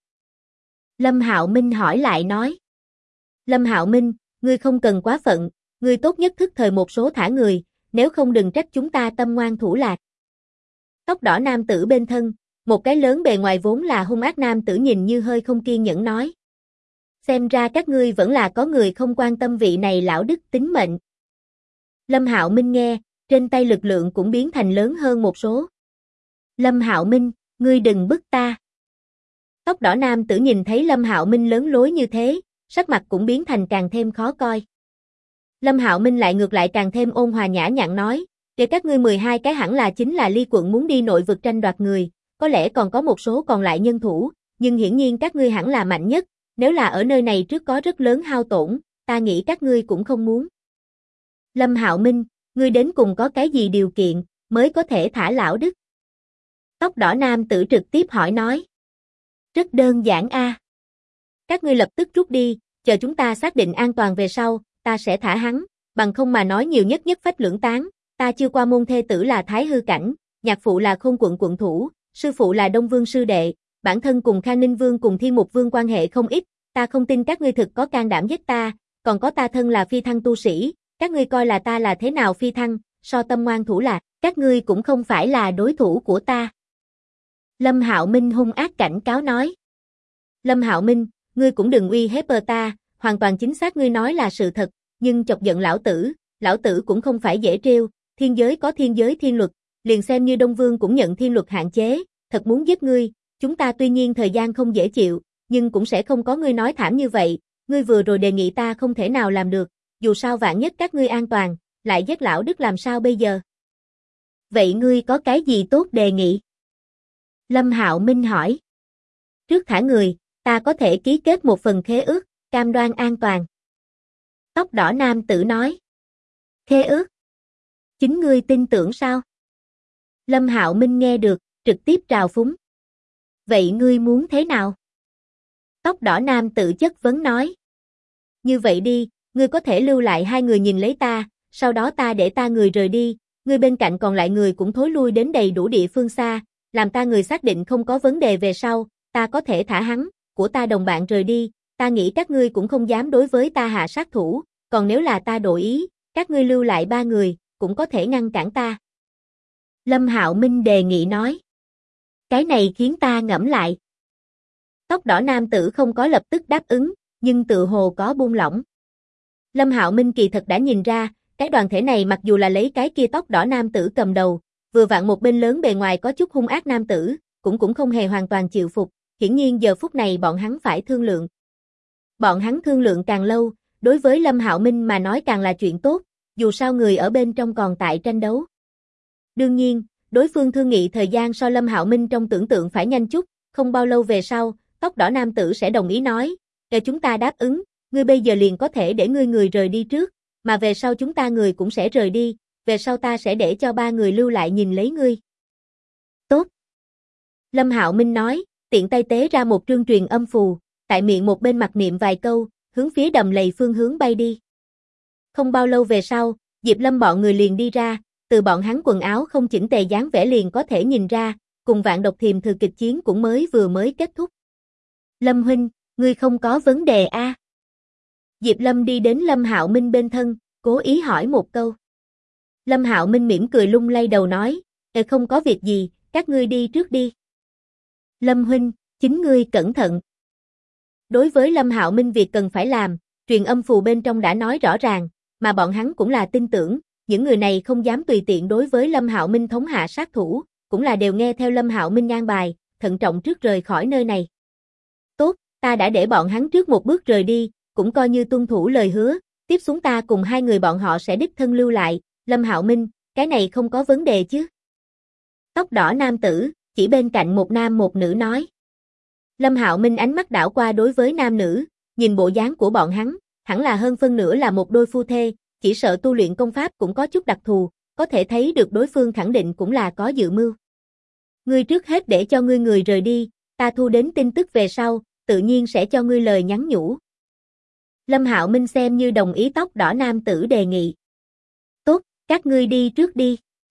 A: Lâm Hạo Minh hỏi lại nói. Lâm Hạo Minh, ngươi không cần quá phận, ngươi tốt nhất thức thời một số thả người, nếu không đừng trách chúng ta tâm ngoan thủ lạc. Tóc đỏ nam tử bên thân, một cái lớn bề ngoài vốn là hung ác nam tử nhìn như hơi không kiên nhẫn nói. Xem ra các ngươi vẫn là có người không quan tâm vị này Lão Đức tính mệnh. Lâm Hạo Minh nghe, trên tay lực lượng cũng biến thành lớn hơn một số. Lâm Hạo Minh, ngươi đừng bức ta. Tóc đỏ nam tử nhìn thấy Lâm Hạo Minh lớn lối như thế, sắc mặt cũng biến thành càng thêm khó coi. Lâm Hạo Minh lại ngược lại càng thêm ôn hòa nhã nhặn nói, để các ngươi 12 cái hẳn là chính là Ly quận muốn đi nội vực tranh đoạt người, có lẽ còn có một số còn lại nhân thủ, nhưng hiển nhiên các ngươi hẳn là mạnh nhất, nếu là ở nơi này trước có rất lớn hao tổn, ta nghĩ các ngươi cũng không muốn. Lâm Hạo Minh, ngươi đến cùng có cái gì điều kiện, mới có thể thả Lão Đức? Tóc đỏ nam tử trực tiếp hỏi nói. Rất đơn giản a. Các ngươi lập tức rút đi, chờ chúng ta xác định an toàn về sau, ta sẽ thả hắn, bằng không mà nói nhiều nhất nhất phách lưỡng tán, ta chưa qua môn thê tử là Thái Hư Cảnh, nhạc phụ là Khôn quận quận thủ, sư phụ là Đông Vương sư đệ, bản thân cùng Kha Ninh Vương cùng Thiên Mục Vương quan hệ không ít, ta không tin các ngươi thực có can đảm giết ta, còn có ta thân là phi thăng tu sĩ, các ngươi coi là ta là thế nào phi thăng, so tâm ngoan thủ lạc, các ngươi cũng không phải là đối thủ của ta. Lâm Hạo Minh hung ác cảnh cáo nói. Lâm Hạo Minh, ngươi cũng đừng uy hiếp ta, hoàn toàn chính xác ngươi nói là sự thật, nhưng chọc giận lão tử cũng không phải dễ trêu, thiên giới có thiên giới thiên luật, liền xem như Đông Vương cũng nhận thiên luật hạn chế, thật muốn giết ngươi, chúng ta tuy nhiên thời gian không dễ chịu, nhưng cũng sẽ không có ngươi nói thảm như vậy, ngươi vừa rồi đề nghị ta không thể nào làm được, dù sao vạn nhất các ngươi an toàn, lại giết Lão Đức làm sao bây giờ? Vậy ngươi có cái gì tốt đề nghị? Lâm Hạo Minh hỏi. Trước thả người, ta có thể ký kết một phần khế ước, cam đoan an toàn. Tóc đỏ nam tử nói. Khế ước? Chính ngươi tin tưởng sao? Lâm Hạo Minh nghe được, trực tiếp trào phúng. Vậy ngươi muốn thế nào? Tóc đỏ nam tử chất vấn nói. Như vậy đi, ngươi có thể lưu lại hai người nhìn lấy ta, sau đó ta để ta người rời đi, ngươi bên cạnh còn lại người cũng thối lui đến đầy đủ địa phương xa, làm ta người xác định không có vấn đề về sau, ta có thể thả hắn, của ta đồng bạn rời đi, ta nghĩ các ngươi cũng không dám đối với ta hạ sát thủ, còn nếu là ta đổi ý, các ngươi lưu lại 3 người, cũng có thể ngăn cản ta. Lâm Hạo Minh đề nghị nói. Cái này khiến ta ngẫm lại. Tóc đỏ nam tử không có lập tức đáp ứng, nhưng tự hồ có buông lỏng. Lâm Hạo Minh kỳ thật đã nhìn ra, cái đoàn thể này mặc dù là lấy cái kia tóc đỏ nam tử cầm đầu, vừa vặn một bên lớn bề ngoài có chút hung ác nam tử, cũng không hề hoàn toàn chịu phục, hiển nhiên giờ phút này bọn hắn phải thương lượng. Bọn hắn thương lượng càng lâu, đối với Lâm Hạo Minh mà nói càng là chuyện tốt, dù sao người ở bên trong còn tại tranh đấu. Đương nhiên, đối phương thương nghị thời gian so Lâm Hạo Minh trong tưởng tượng phải nhanh chút, không bao lâu về sau, tóc đỏ nam tử sẽ đồng ý nói, để chúng ta đáp ứng, ngươi bây giờ liền có thể để ngươi người rời đi trước, mà về sau chúng ta người cũng sẽ rời đi, về sau ta sẽ để cho 3 người lưu lại nhìn lấy ngươi. Tốt. Lâm Hạo Minh nói, tiện tay tế ra một trương truyền âm phù, tại miệng một bên mặc niệm vài câu, hướng phía đầm lầy phương hướng bay đi. Không bao lâu về sau, Diệp Lâm bọn người liền đi ra, từ bọn hắn quần áo không chỉnh tề dáng vẻ liền có thể nhìn ra, cùng Vạn Độc Thiềm Thừa kịch chiến cũng mới kết thúc. Lâm huynh, ngươi không có vấn đề a? Diệp Lâm đi đến Lâm Hạo Minh bên thân, cố ý hỏi một câu. Lâm Hạo Minh mỉm cười lung lay đầu nói, không có việc gì, các ngươi đi trước đi. Lâm huynh, chính ngươi cẩn thận. Đối với Lâm Hạo Minh việc cần phải làm, truyền âm phù bên trong đã nói rõ ràng, mà bọn hắn cũng là tin tưởng, những người này không dám tùy tiện đối với Lâm Hạo Minh thống hạ sát thủ, cũng là đều nghe theo Lâm Hạo Minh an bài, thận trọng trước rời khỏi nơi này. Tốt, ta đã để bọn hắn trước một bước rời đi, cũng coi như tuân thủ lời hứa, tiếp xuống ta cùng 2 người bọn họ sẽ đích thân lưu lại, Lâm Hạo Minh, cái này không có vấn đề chứ? Tóc đỏ nam tử, chỉ bên cạnh một nam một nữ nói. Lâm Hạo Minh ánh mắt đảo qua đối với nam nữ, nhìn bộ dáng của bọn hắn, hẳn là hơn phân nửa là một đôi phu thê, chỉ sợ tu luyện công pháp cũng có chút đặc thù, có thể thấy được đối phương khẳng định cũng là có dự mưu. Ngươi trước hết để cho ngươi người rời đi, ta thu đến tin tức về sau, tự nhiên sẽ cho ngươi lời nhắn nhủ. Lâm Hạo Minh xem như đồng ý tóc đỏ nam tử đề nghị. Tốt, các ngươi đi trước đi.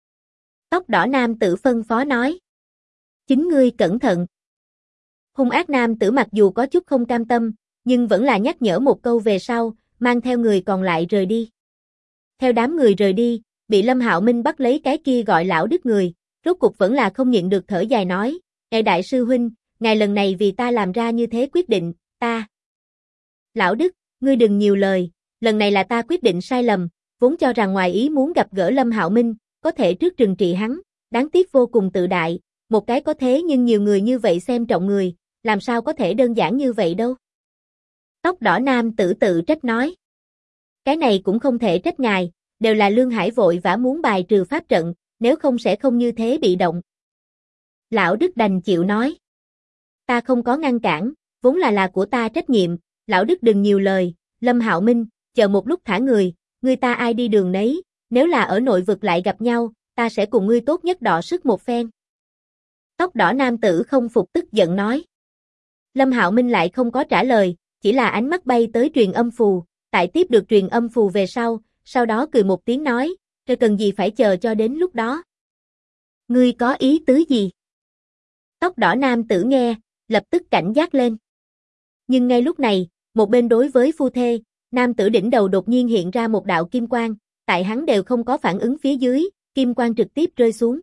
A: Tóc đỏ nam tử phân phó nói. Chính ngươi cẩn thận. Hung ác nam tử mặc dù có chút không cam tâm, nhưng vẫn là nhắc nhở một câu về sau, mang theo người còn lại rời đi. Theo đám người rời đi, bị Lâm Hạo Minh bắt lấy cái kia gọi lão Đức người, rốt cục vẫn là không nhịn được thở dài nói, đại sư huynh, ngài lần này vì ta làm ra như thế quyết định, ta. Lão Đức, ngươi đừng nhiều lời, lần này là ta quyết định sai lầm, vốn cho rằng ngoài ý muốn gặp gỡ Lâm Hạo Minh, có thể trước trừng trị hắn, đáng tiếc vô cùng tự đại, một cái có thế nhưng nhiều người như vậy xem trọng người, làm sao có thể đơn giản như vậy đâu. Tóc đỏ nam tử tự trách nói. Cái này cũng không thể trách ngài, đều là Lương Hải vội vã muốn bài trừ pháp trận, nếu không sẽ không như thế bị động. Lão Đức đành chịu nói. Ta không có ngăn cản, vốn là của ta trách nhiệm, Lão Đức đừng nhiều lời, Lâm Hạo Minh, chờ một lúc thả người ta ai đi đường nấy, nếu là ở nội vực lại gặp nhau, ta sẽ cùng ngươi tốt nhất đọ sức một phen. Tóc đỏ nam tử không phục tức giận nói. Lâm Hạo Minh lại không có trả lời, chỉ là ánh mắt bay tới truyền âm phù, tại tiếp được truyền âm phù về sau đó cười một tiếng nói, rồi cần gì phải chờ cho đến lúc đó. Ngươi có ý tứ gì? Tóc đỏ nam tử nghe, lập tức cảnh giác lên. Nhưng ngay lúc này, một bên đối với phu thê, nam tử đỉnh đầu đột nhiên hiện ra một đạo kim quang, tại hắn đều không có phản ứng phía dưới, kim quang trực tiếp rơi xuống.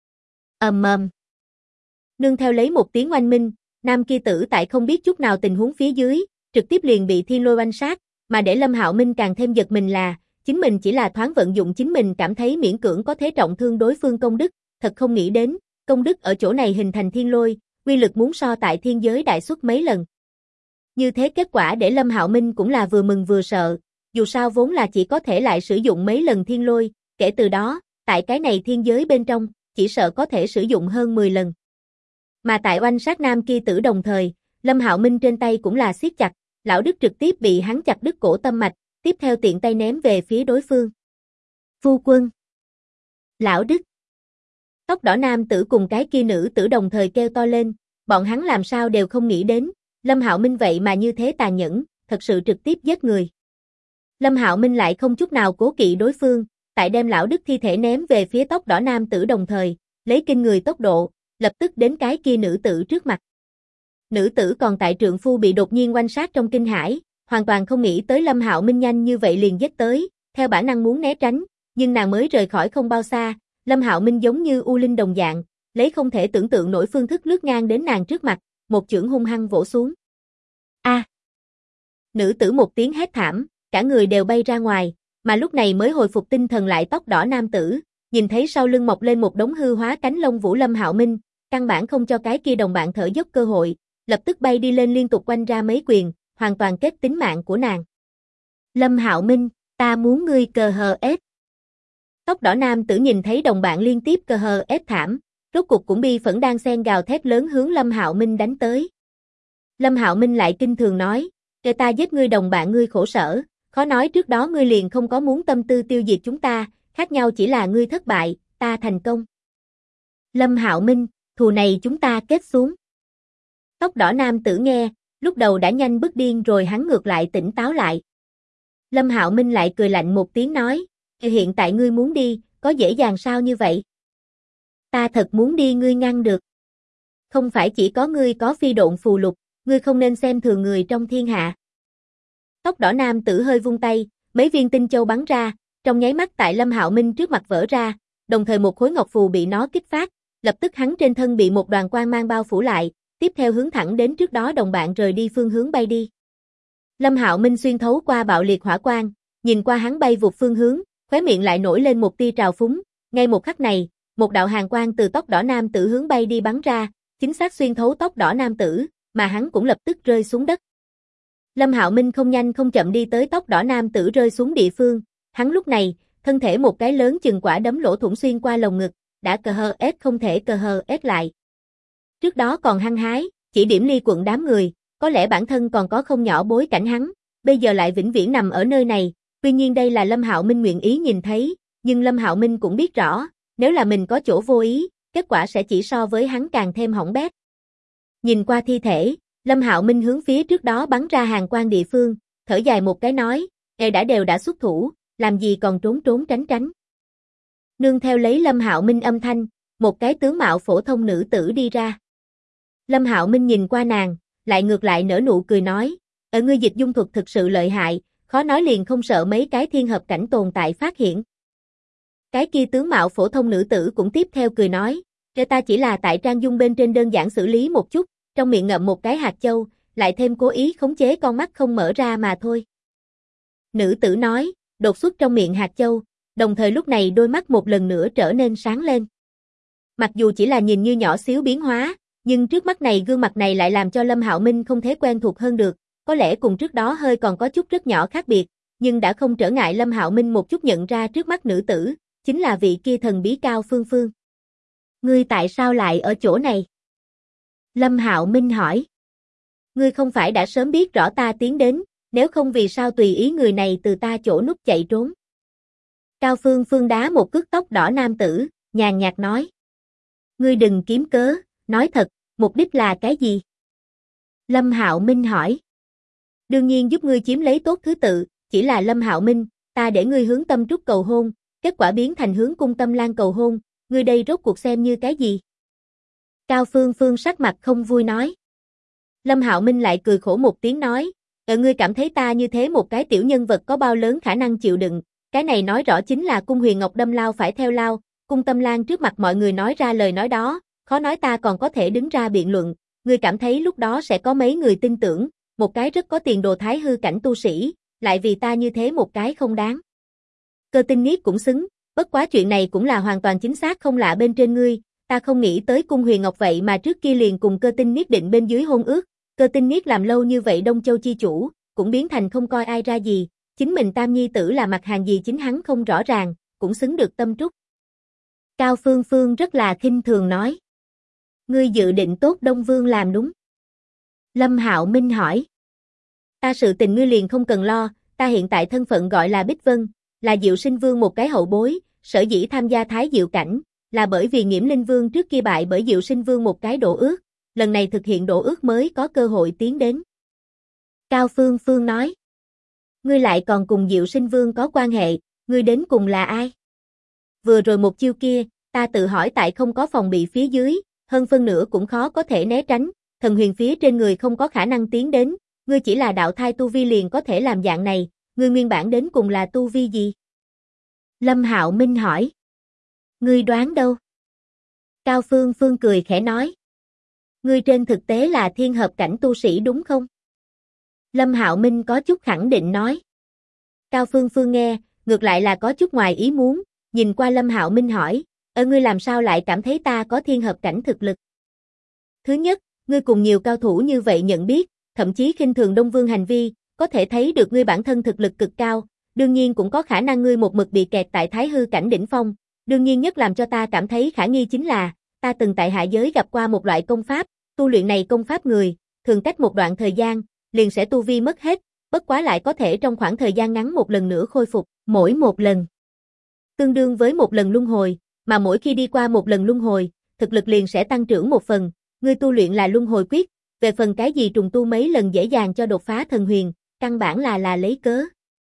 A: Ầm ầm. Nương theo lấy một tiếng oanh minh, nam kia tử tại không biết chút nào tình huống phía dưới, trực tiếp liền bị thiên lôi oanh sát, mà để Lâm Hạo Minh càng thêm giật mình là, chính mình chỉ là thoáng vận dụng chính mình cảm thấy miễn cưỡng có thế trọng thương đối phương công đức, thật không nghĩ đến, công đức ở chỗ này hình thành thiên lôi, uy lực muốn so tại thiên giới đại suất mấy lần. Như thế kết quả để Lâm Hạo Minh cũng là vừa mừng vừa sợ, dù sao vốn là chỉ có thể lại sử dụng mấy lần thiên lôi, kể từ đó, tại cái này thiên giới bên trong, chỉ sợ có thể sử dụng hơn 10 lần. Mà tại oanh sát nam kia tử đồng thời, Lâm Hạo Minh trên tay cũng là siết chặt, lão Đức trực tiếp bị hắn chặt đứt cổ tâm mạch, tiếp theo tiện tay ném về phía đối phương. Phu quân. Lão Đức. Tóc đỏ nam tử cùng cái kia nữ tử đồng thời kêu to lên, bọn hắn làm sao đều không nghĩ đến, Lâm Hạo Minh vậy mà như thế tàn nhẫn, thật sự trực tiếp giết người. Lâm Hạo Minh lại không chút nào cố kỵ đối phương, tại đem lão Đức thi thể ném về phía tóc đỏ nam tử đồng thời, lấy kinh người tốc độ, lập tức đến cái kia nữ tử trước mặt. Nữ tử còn tại trượng phu bị đột nhiên oanh sát trong kinh hãi, hoàn toàn không nghĩ tới Lâm Hạo Minh nhanh như vậy liền giết tới, theo bản năng muốn né tránh, nhưng nàng mới rời khỏi không bao xa, Lâm Hạo Minh giống như u linh đồng dạng, lấy không thể tưởng tượng nổi phương thức lướt ngang đến nàng trước mặt, một chưởng hung hăng vỗ xuống. A! Nữ tử một tiếng hét thảm, cả người đều bay ra ngoài, mà lúc này mới hồi phục tinh thần lại tóc đỏ nam tử, nhìn thấy sau lưng mọc lên một đống hư hóa cánh lông vũ Lâm Hạo Minh, căn bản không cho cái kia đồng bạn thở dốc cơ hội, lập tức bay đi lên liên tục quanh ra mấy quyền, hoàn toàn kết tính mạng của nàng. Lâm Hạo Minh, ta muốn ngươi cờ hờ ép. Tóc đỏ nam tử nhìn thấy đồng bạn liên tiếp cờ hờ ép thảm, rốt cục cũng bi phẫn đang xen gào thét lớn hướng Lâm Hạo Minh đánh tới. Lâm Hạo Minh lại kinh thường nói, kể ta giết ngươi đồng bạn ngươi khổ sở, khó nói trước đó ngươi liền không có muốn tâm tư tiêu diệt chúng ta, khác nhau chỉ là ngươi thất bại, ta thành công. Lâm Hạo Minh, thù này chúng ta kết xuống. Tóc đỏ nam tử nghe, lúc đầu đã nhanh bức điên rồi hắn ngược lại tỉnh táo lại. Lâm Hạo Minh lại cười lạnh một tiếng nói, hiện tại ngươi muốn đi, có dễ dàng sao như vậy? Ta thật muốn đi ngươi ngăn được. Không phải chỉ có ngươi có phi độn phù lục, ngươi không nên xem thường người trong thiên hạ. Tóc đỏ nam tử hơi vung tay, mấy viên tinh châu bắn ra, trong nháy mắt tại Lâm Hạo Minh trước mặt vỡ ra, đồng thời một khối ngọc phù bị nó kích phát, lập tức hắn trên thân bị một đoàn quang mang bao phủ lại, tiếp theo hướng thẳng đến trước đó đồng bạn rời đi phương hướng bay đi. Lâm Hạo Minh xuyên thấu qua bạo liệt hỏa quang, nhìn qua hắn bay vụt phương hướng, khóe miệng lại nổi lên một tia trào phúng, ngay một khắc này, một đạo hàn quang từ tóc đỏ nam tử hướng bay đi bắn ra, chính xác xuyên thấu tóc đỏ nam tử, mà hắn cũng lập tức rơi xuống đất. Lâm Hạo Minh không nhanh không chậm đi tới tóc đỏ nam tử rơi xuống địa phương, hắn lúc này, thân thể một cái lớn chừng quả đấm lỗ thủng xuyên qua lồng ngực, đã cờ hờ ép không thể cờ hờ ép lại. Trước đó còn hăng hái, chỉ điểm ly quận đám người, có lẽ bản thân còn có không nhỏ bối cảnh hắn, bây giờ lại vĩnh viễn nằm ở nơi này, tuy nhiên đây là Lâm Hạo Minh nguyện ý nhìn thấy, nhưng Lâm Hạo Minh cũng biết rõ, nếu là mình có chỗ vô ý, kết quả sẽ chỉ so với hắn càng thêm hỏng bét. Nhìn qua thi thể, Lâm Hạo Minh hướng phía trước đó bắn ra hàng quang địa phương, thở dài một cái nói, đều đã xuất thủ, làm gì còn trốn trốn tránh tránh. Nương theo lấy Lâm Hạo Minh âm thanh, một cái tướng mạo phổ thông nữ tử đi ra. Lâm Hạo Minh nhìn qua nàng, lại ngược lại nở nụ cười nói, ở ngươi dịch dung thuật thực sự lợi hại, khó nói liền không sợ mấy cái thiên hợp cảnh tồn tại phát hiện. Cái kia tướng mạo phổ thông nữ tử cũng tiếp theo cười nói, ta chỉ là tại trang dung bên trên đơn giản xử lý một chút, trong miệng ngậm một cái hạt châu, lại thêm cố ý khống chế con mắt không mở ra mà thôi. Nữ tử nói, đột xuất trong miệng hạt châu, đồng thời lúc này đôi mắt một lần nữa trở nên sáng lên. Mặc dù chỉ là nhìn như nhỏ xíu biến hóa, nhưng trước mắt này gương mặt này lại làm cho Lâm Hạo Minh không thể quen thuộc hơn được, có lẽ cùng trước đó hơi còn có chút rất nhỏ khác biệt, nhưng đã không trở ngại Lâm Hạo Minh một chút nhận ra trước mắt nữ tử, chính là vị kia thần bí Cao Phương Phương. Ngươi tại sao lại ở chỗ này? Lâm Hạo Minh hỏi. Ngươi không phải đã sớm biết rõ ta tiến đến, nếu không vì sao tùy ý người này từ ta chỗ núp chạy trốn? Cao Phương Phương đá một cước tóc đỏ nam tử, nhàn nhạt nói. Ngươi đừng kiếm cớ, nói thật, mục đích là cái gì? Lâm Hạo Minh hỏi. Đương nhiên giúp ngươi chiếm lấy tốt thứ tự, chỉ là Lâm Hạo Minh, ta để ngươi hướng Tâm Trúc cầu hôn, kết quả biến thành hướng Cung Tâm Lan cầu hôn, ngươi đây rốt cuộc xem như cái gì? Cao Phương Phương sắc mặt không vui nói. Lâm Hạo Minh lại cười khổ một tiếng nói, ngươi cảm thấy ta như thế một cái tiểu nhân vật có bao lớn khả năng chịu đựng, cái này nói rõ chính là Cung Huyền Ngọc đâm lao phải theo lao, Cung Tâm Lan trước mặt mọi người nói ra lời nói đó, khó nói ta còn có thể đứng ra biện luận, ngươi cảm thấy lúc đó sẽ có mấy người tin tưởng, một cái rất có tiền đồ thái hư cảnh tu sĩ, lại vì ta như thế một cái không đáng. Cơ Tinh Niết cũng xứng, bất quá chuyện này cũng là hoàn toàn chính xác không lạ bên trên ngươi, ta không nghĩ tới Cung Huyền Ngọc vậy mà trước kia liền cùng Cơ Tinh Niết định bên dưới hôn ước, Cơ Tinh Niết làm lâu như vậy Đông Châu chi chủ, cũng biến thành không coi ai ra gì, chính mình tam nhi tử là mặt hàng gì chính hắn không rõ ràng, cũng xứng được Tâm Trúc. Cao Phương Phương rất là khinh thường nói. Ngươi dự định tốt Đông Vương làm đúng. Lâm Hạo Minh hỏi. Ta sự tình ngươi liền không cần lo, ta hiện tại thân phận gọi là Bích Vân, là Diệu Sinh Vương một cái hậu bối, sở dĩ tham gia Thái Diệu cảnh, là bởi vì Nghiễm Linh Vương trước kia bại bởi Diệu Sinh Vương một cái đổ ước, lần này thực hiện đổ ước mới có cơ hội tiến đến. Cao Phương Phương nói. Ngươi lại còn cùng Diệu Sinh Vương có quan hệ, ngươi đến cùng là ai? Vừa rồi một chiêu kia, ta tự hỏi tại không có phòng bị phía dưới, hơn phân nửa cũng khó có thể né tránh, thần huyền phía trên người không có khả năng tiến đến, ngươi chỉ là đạo thai tu vi liền có thể làm dạng này, ngươi nguyên bản đến cùng là tu vi gì? Lâm Hạo Minh hỏi. Ngươi đoán đâu? Cao Phương Phương cười khẽ nói. Ngươi trên thực tế là thiên hợp cảnh tu sĩ đúng không? Lâm Hạo Minh có chút khẳng định nói. Cao Phương Phương nghe, ngược lại là có chút ngoài ý muốn, nhìn qua Lâm Hạo Minh hỏi, ngươi làm sao lại cảm thấy ta có thiên hợp cảnh thực lực? Thứ nhất, ngươi cùng nhiều cao thủ như vậy nhận biết, thậm chí khinh thường Đông Vương hành vi, có thể thấy được ngươi bản thân thực lực cực cao, đương nhiên cũng có khả năng ngươi một mực bị kẹt tại Thái hư cảnh đỉnh phong, đương nhiên nhất làm cho ta cảm thấy khả nghi chính là, ta từng tại hạ giới gặp qua một loại công pháp, tu luyện này công pháp người, thường cách một đoạn thời gian, liền sẽ tu vi mất hết, bất quá lại có thể trong khoảng thời gian ngắn một lần nữa khôi phục, mỗi một lần tương đương với một lần luân hồi, mà mỗi khi đi qua một lần luân hồi, thực lực liền sẽ tăng trưởng một phần, ngươi tu luyện là luân hồi quyết, về phần cái gì trùng tu mấy lần dễ dàng cho đột phá thần huyền, căn bản là lấy cớ.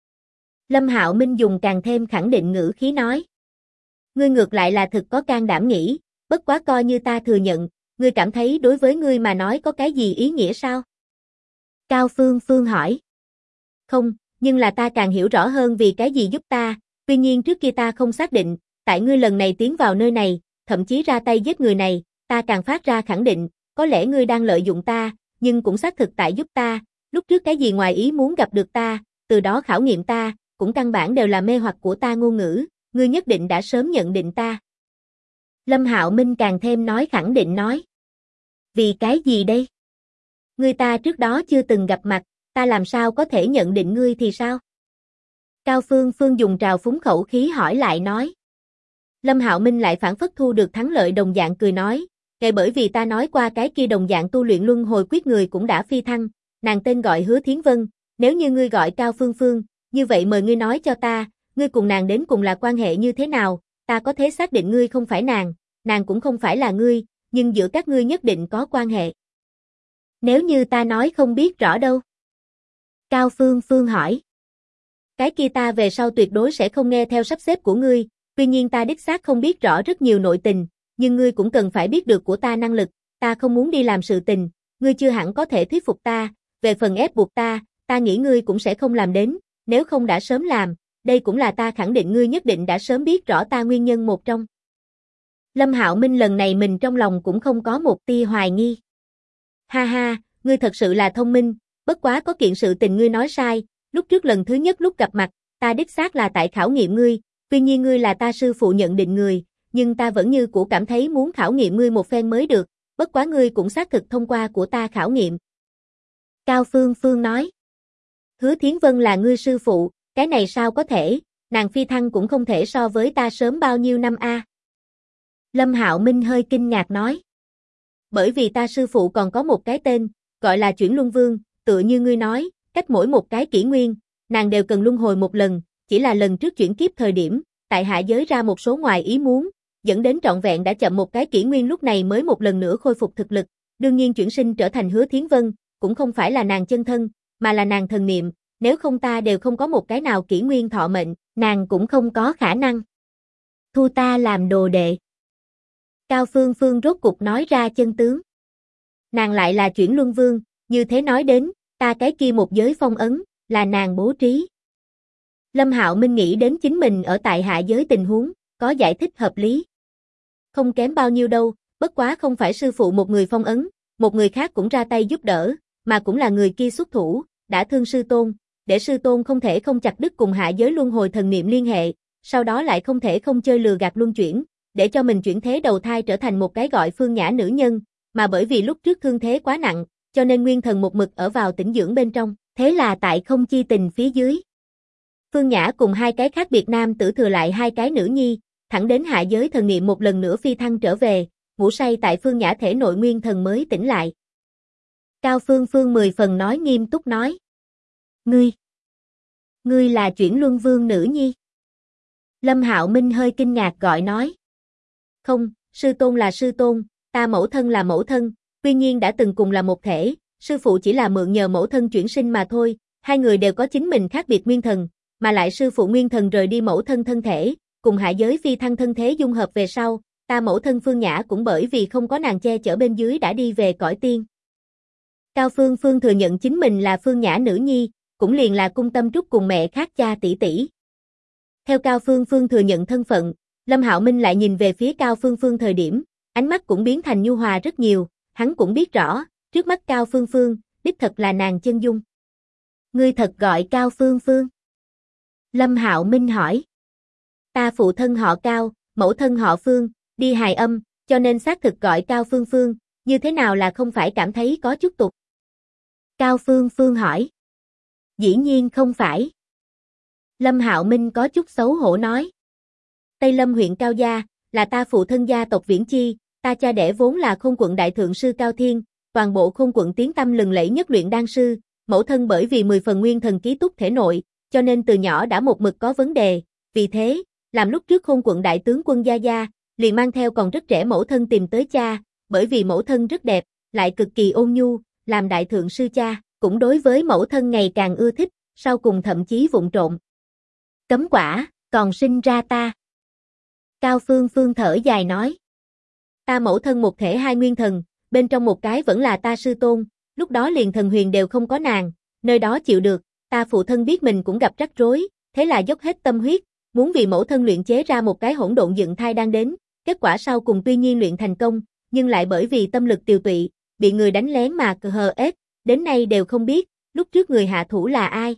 A: Lâm Hạo Minh dùng càng thêm khẳng định ngữ khí nói. Ngươi ngược lại là thực có can đảm nghĩ, bất quá coi như ta thừa nhận, ngươi cảm thấy đối với ngươi mà nói có cái gì ý nghĩa sao? Cao Phương Phương hỏi. Không, nhưng là ta càng hiểu rõ hơn vì cái gì giúp ta, tuy nhiên trước kia ta không xác định, tại ngươi lần này tiến vào nơi này, thậm chí ra tay giết người này, ta càng phát ra khẳng định, có lẽ ngươi đang lợi dụng ta, nhưng cũng xác thực tại giúp ta, lúc trước cái gì ngoài ý muốn gặp được ta, từ đó khảo nghiệm ta, cũng căn bản đều là mê hoặc của ta ngôn ngữ, ngươi nhất định đã sớm nhận định ta. Lâm Hạo Minh càng thêm nói khẳng định nói. Vì cái gì đây? Ngươi ta trước đó chưa từng gặp mặt, ta làm sao có thể nhận định ngươi thì sao? Cao Phương Phương dùng trào phúng khẩu khí hỏi lại nói. Lâm Hạo Minh lại phản phất thu được thắng lợi đồng dạng cười nói, kể bởi vì ta nói qua cái kia đồng dạng tu luyện luân hồi quyết người cũng đã phi thăng, nàng tên gọi Hứa Thiến Vân, nếu như ngươi gọi Cao Phương Phương, như vậy mời ngươi nói cho ta, ngươi cùng nàng đến cùng là quan hệ như thế nào, ta có thể xác định ngươi không phải nàng cũng không phải là ngươi, nhưng giữa các ngươi nhất định có quan hệ. Nếu như ta nói không biết rõ đâu? Cao Phương Phương hỏi. Cái kia ta về sau tuyệt đối sẽ không nghe theo sắp xếp của ngươi, tuy nhiên ta đích xác không biết rõ rất nhiều nội tình, nhưng ngươi cũng cần phải biết được của ta năng lực, ta không muốn đi làm sự tình, ngươi chưa hẳn có thể thuyết phục ta, về phần ép buộc ta nghĩ ngươi cũng sẽ không làm đến, nếu không đã sớm làm, đây cũng là ta khẳng định ngươi nhất định đã sớm biết rõ ta nguyên nhân một trong. Lâm Hạo Minh lần này mình trong lòng cũng không có một tia hoài nghi. Ha ha, ngươi thật sự là thông minh, bất quá có kiện sự tình ngươi nói sai, lúc trước lần thứ nhất lúc gặp mặt, ta đích xác là tại khảo nghiệm ngươi, tuy nhiên ngươi là ta sư phụ nhận định người, nhưng ta vẫn như cũ cảm thấy muốn khảo nghiệm ngươi một phen mới được, bất quá ngươi cũng xác thực thông qua của ta khảo nghiệm. Cao Phương Phương nói. Hứa Thiến Vân là ngươi sư phụ, cái này sao có thể, nàng phi thăng cũng không thể so với ta sớm bao nhiêu năm a. Lâm Hạo Minh hơi kinh ngạc nói. Bởi vì ta sư phụ còn có một cái tên, gọi là Chuyển Luân Vương, tựa như ngươi nói, cách mỗi một cái kỷ nguyên, nàng đều cần luân hồi một lần, chỉ là lần trước chuyển kiếp thời điểm, tại hạ giới ra một số ngoài ý muốn, dẫn đến trọn vẹn đã chậm một cái kỷ nguyên lúc này mới một lần nữa khôi phục thực lực, đương nhiên chuyển sinh trở thành Hứa Thiến Vân, cũng không phải là nàng chân thân, mà là nàng thần niệm, nếu không ta đều không có một cái nào kỷ nguyên thọ mệnh, nàng cũng không có khả năng thu ta làm đồ đệ. Cao Phương Phương rốt cục nói ra chân tướng. Nàng lại là Chuyển Luân Vương, như thế nói đến, ta cái kia một giới phong ấn, là nàng bố trí. Lâm Hạo Minh nghĩ đến chính mình ở tại hạ giới tình huống, có giải thích hợp lý. Không kém bao nhiêu đâu, bất quá không phải sư phụ một người phong ấn, một người khác cũng ra tay giúp đỡ, mà cũng là người kia xuất thủ, đã thương sư tôn, để sư tôn không thể không chặt đứt cùng hạ giới luân hồi thần niệm liên hệ, sau đó lại không thể không chơi lừa gạt luân chuyển, để cho mình chuyển thế đầu thai trở thành một cái gọi Phương Nhã nữ nhân, mà bởi vì lúc trước thương thế quá nặng, cho nên nguyên thần một mực ở vào tĩnh dưỡng bên trong, thế là tại không chi tình phía dưới. Phương Nhã cùng hai cái khác biệt nam tử thừa lại hai cái nữ nhi, thẳng đến hạ giới thần niệm một lần nữa phi thăng trở về, ngủ say tại Phương Nhã thể nội nguyên thần mới tỉnh lại. Cao Phương Phương 10 phần nói nghiêm túc nói. Ngươi là Chuyển Luân Vương nữ nhi. Lâm Hạo Minh hơi kinh ngạc gọi nói. Không, sư tôn là sư tôn, ta mẫu thân là mẫu thân, tuy nhiên đã từng cùng là một thể, sư phụ chỉ là mượn nhờ mẫu thân chuyển sinh mà thôi, hai người đều có chính mình khác biệt nguyên thần, mà lại sư phụ nguyên thần rời đi mẫu thân thân thể, cùng hạ giới phi thăng thân thế dung hợp về sau, ta mẫu thân Phương Nhã cũng bởi vì không có nàng che chở bên dưới đã đi về cõi tiên. Cao Phương Phương thừa nhận chính mình là Phương Nhã nữ nhi, cũng liền là Cung Tâm Trúc cùng mẹ khác cha tỷ tỷ. Theo Cao Phương Phương thừa nhận thân phận, Lâm Hạo Minh lại nhìn về phía Cao Phương Phương thời điểm, ánh mắt cũng biến thành nhu hòa rất nhiều, hắn cũng biết rõ, trước mắt Cao Phương Phương, đích thật là nàng chân dung. Ngươi thật gọi Cao Phương Phương? Lâm Hạo Minh hỏi. Ta phụ thân họ Cao, mẫu thân họ Phương, đi hài âm, cho nên xác thực gọi Cao Phương Phương, như thế nào là không phải cảm thấy có chút tục? Cao Phương Phương hỏi. Dĩ nhiên không phải. Lâm Hạo Minh có chút xấu hổ nói. Tây Lâm huyện Cao Gia, là ta phụ thân gia tộc Viễn Chi, ta cha đẻ vốn là Khôn quận đại thượng sư Cao Thiên, toàn bộ Khôn quận tiếng tăm lừng lẫy nhất luyện đan sư, mẫu thân bởi vì 10 phần nguyên thần ký túc thể nội, cho nên từ nhỏ đã một mực có vấn đề, vì thế, làm lúc trước Khôn quận đại tướng quân Gia Gia, liền mang theo còn rất trẻ mẫu thân tìm tới cha, bởi vì mẫu thân rất đẹp, lại cực kỳ ôn nhu, làm đại thượng sư cha, cũng đối với mẫu thân ngày càng ưa thích, sau cùng thậm chí vụng trộm. Cấm quả, còn sinh ra ta. Cao Phương Phương thở dài nói. Ta mẫu thân một thể hai nguyên thần, bên trong một cái vẫn là ta sư tôn, lúc đó liền thần huyền đều không có nàng, nơi đó chịu được, ta phụ thân biết mình cũng gặp rắc rối, thế là dốc hết tâm huyết, muốn vì mẫu thân luyện chế ra một cái hỗn độn dựng thai đang đến, kết quả sau cùng tuy nhiên luyện thành công, nhưng lại bởi vì tâm lực tiều tụy, bị người đánh lén mà hờ ết, đến nay đều không biết, lúc trước người hạ thủ là ai.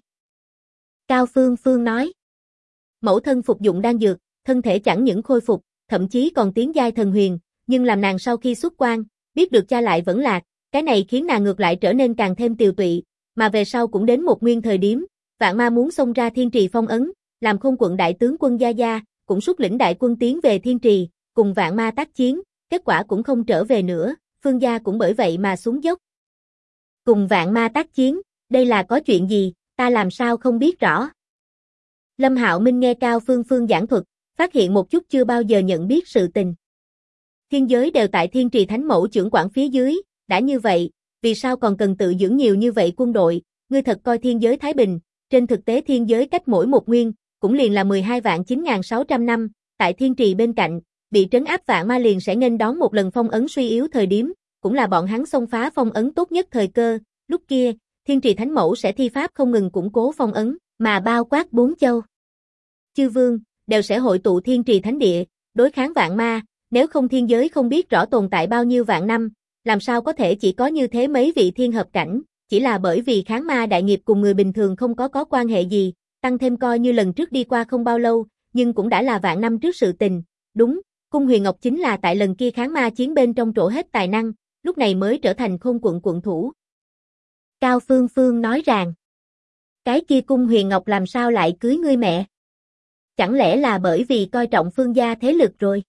A: Cao Phương Phương nói. Mẫu thân phục dụng đan dược, thân thể chẳng những khôi phục, thậm chí còn tiến giai thần huyền, nhưng làm nàng sau khi xuất quan, biết được cha lại vẫn lạc, cái này khiến nàng ngược lại trở nên càng thêm tiều tụy, mà về sau cũng đến một nguyên thời điểm, Vạn Ma muốn xông ra Thiên Trì phong ấn, làm Khôn quận đại tướng quân Gia Gia, cũng xuất lĩnh đại quân tiến về Thiên Trì, cùng Vạn Ma tác chiến, kết quả cũng không trở về nữa, Phương gia cũng bởi vậy mà xuống dốc. Cùng Vạn Ma tác chiến, đây là có chuyện gì, ta làm sao không biết rõ. Lâm Hạo Minh nghe Cao Phương Phương giảng thuật, phát hiện một chút chưa bao giờ nhận biết sự tình. Thiên giới đều tại Thiên Trì Thánh Mẫu trưởng quản phía dưới, đã như vậy, vì sao còn cần tự dưỡng nhiều như vậy quân đội, ngươi thật coi thiên giới thái bình, trên thực tế thiên giới cách mỗi một nguyên, cũng liền là 12.9.600 năm, tại Thiên Trì bên cạnh, bị trấn áp Vạn Ma liền sẽ nghênh đón một lần phong ấn suy yếu thời điểm, cũng là bọn hắn xông phá phong ấn tốt nhất thời cơ, lúc kia, Thiên Trì Thánh Mẫu sẽ thi pháp không ngừng củng cố phong ấn, mà bao quát 4 châu. Chư vương, đều sẽ hội tụ Thiên Trì Thánh Địa, đối kháng Vạn Ma, nếu không thiên giới không biết rõ tồn tại bao nhiêu vạn năm, làm sao có thể chỉ có như thế mấy vị thiên hợp cảnh, chỉ là bởi vì kháng ma đại nghiệp cùng người bình thường không có quan hệ gì, tăng thêm coi như lần trước đi qua không bao lâu, nhưng cũng đã là vạn năm trước sự tình, đúng, Cung Huyền Ngọc chính là tại lần kia kháng ma chiến bên trong trổ hết tài năng, lúc này mới trở thành Khôn quận quận thủ. Cao Phương Phương nói rằng, cái kia Cung Huyền Ngọc làm sao lại cưới ngươi mẹ? Chẳng lẽ là bởi vì coi trọng Phương gia thế lực rồi?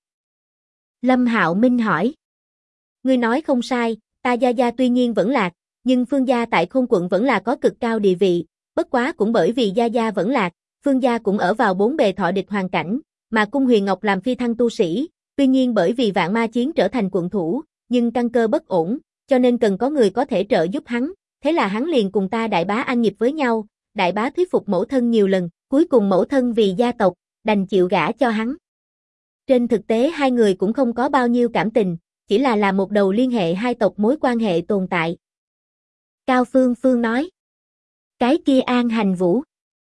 A: Lâm Hạo Minh hỏi. Ngươi nói không sai, ta Gia Gia tuy nhiên vẫn lạc, nhưng Phương gia tại Khôn quận vẫn là có cực cao địa vị, bất quá cũng bởi vì Gia Gia vẫn lạc, Phương gia cũng ở vào bốn bề thọ địch hoàn cảnh, mà Cung Huyền Ngọc làm phi thăng tu sĩ, tuy nhiên bởi vì Vạn Ma chiến trở thành quận thủ, nhưng căn cơ bất ổn, cho nên cần có người có thể trợ giúp hắn, thế là hắn liền cùng ta đại bá anh nghiệp với nhau, đại bá thuyết phục mẫu thân nhiều lần, cuối cùng mẫu thân vì gia tộc, đành chịu gả cho hắn. Trên thực tế hai người cũng không có bao nhiêu cảm tình, chỉ là một đầu liên hệ hai tộc mối quan hệ tồn tại. Cao Phương Phương nói. Cái kia An Hành Vũ.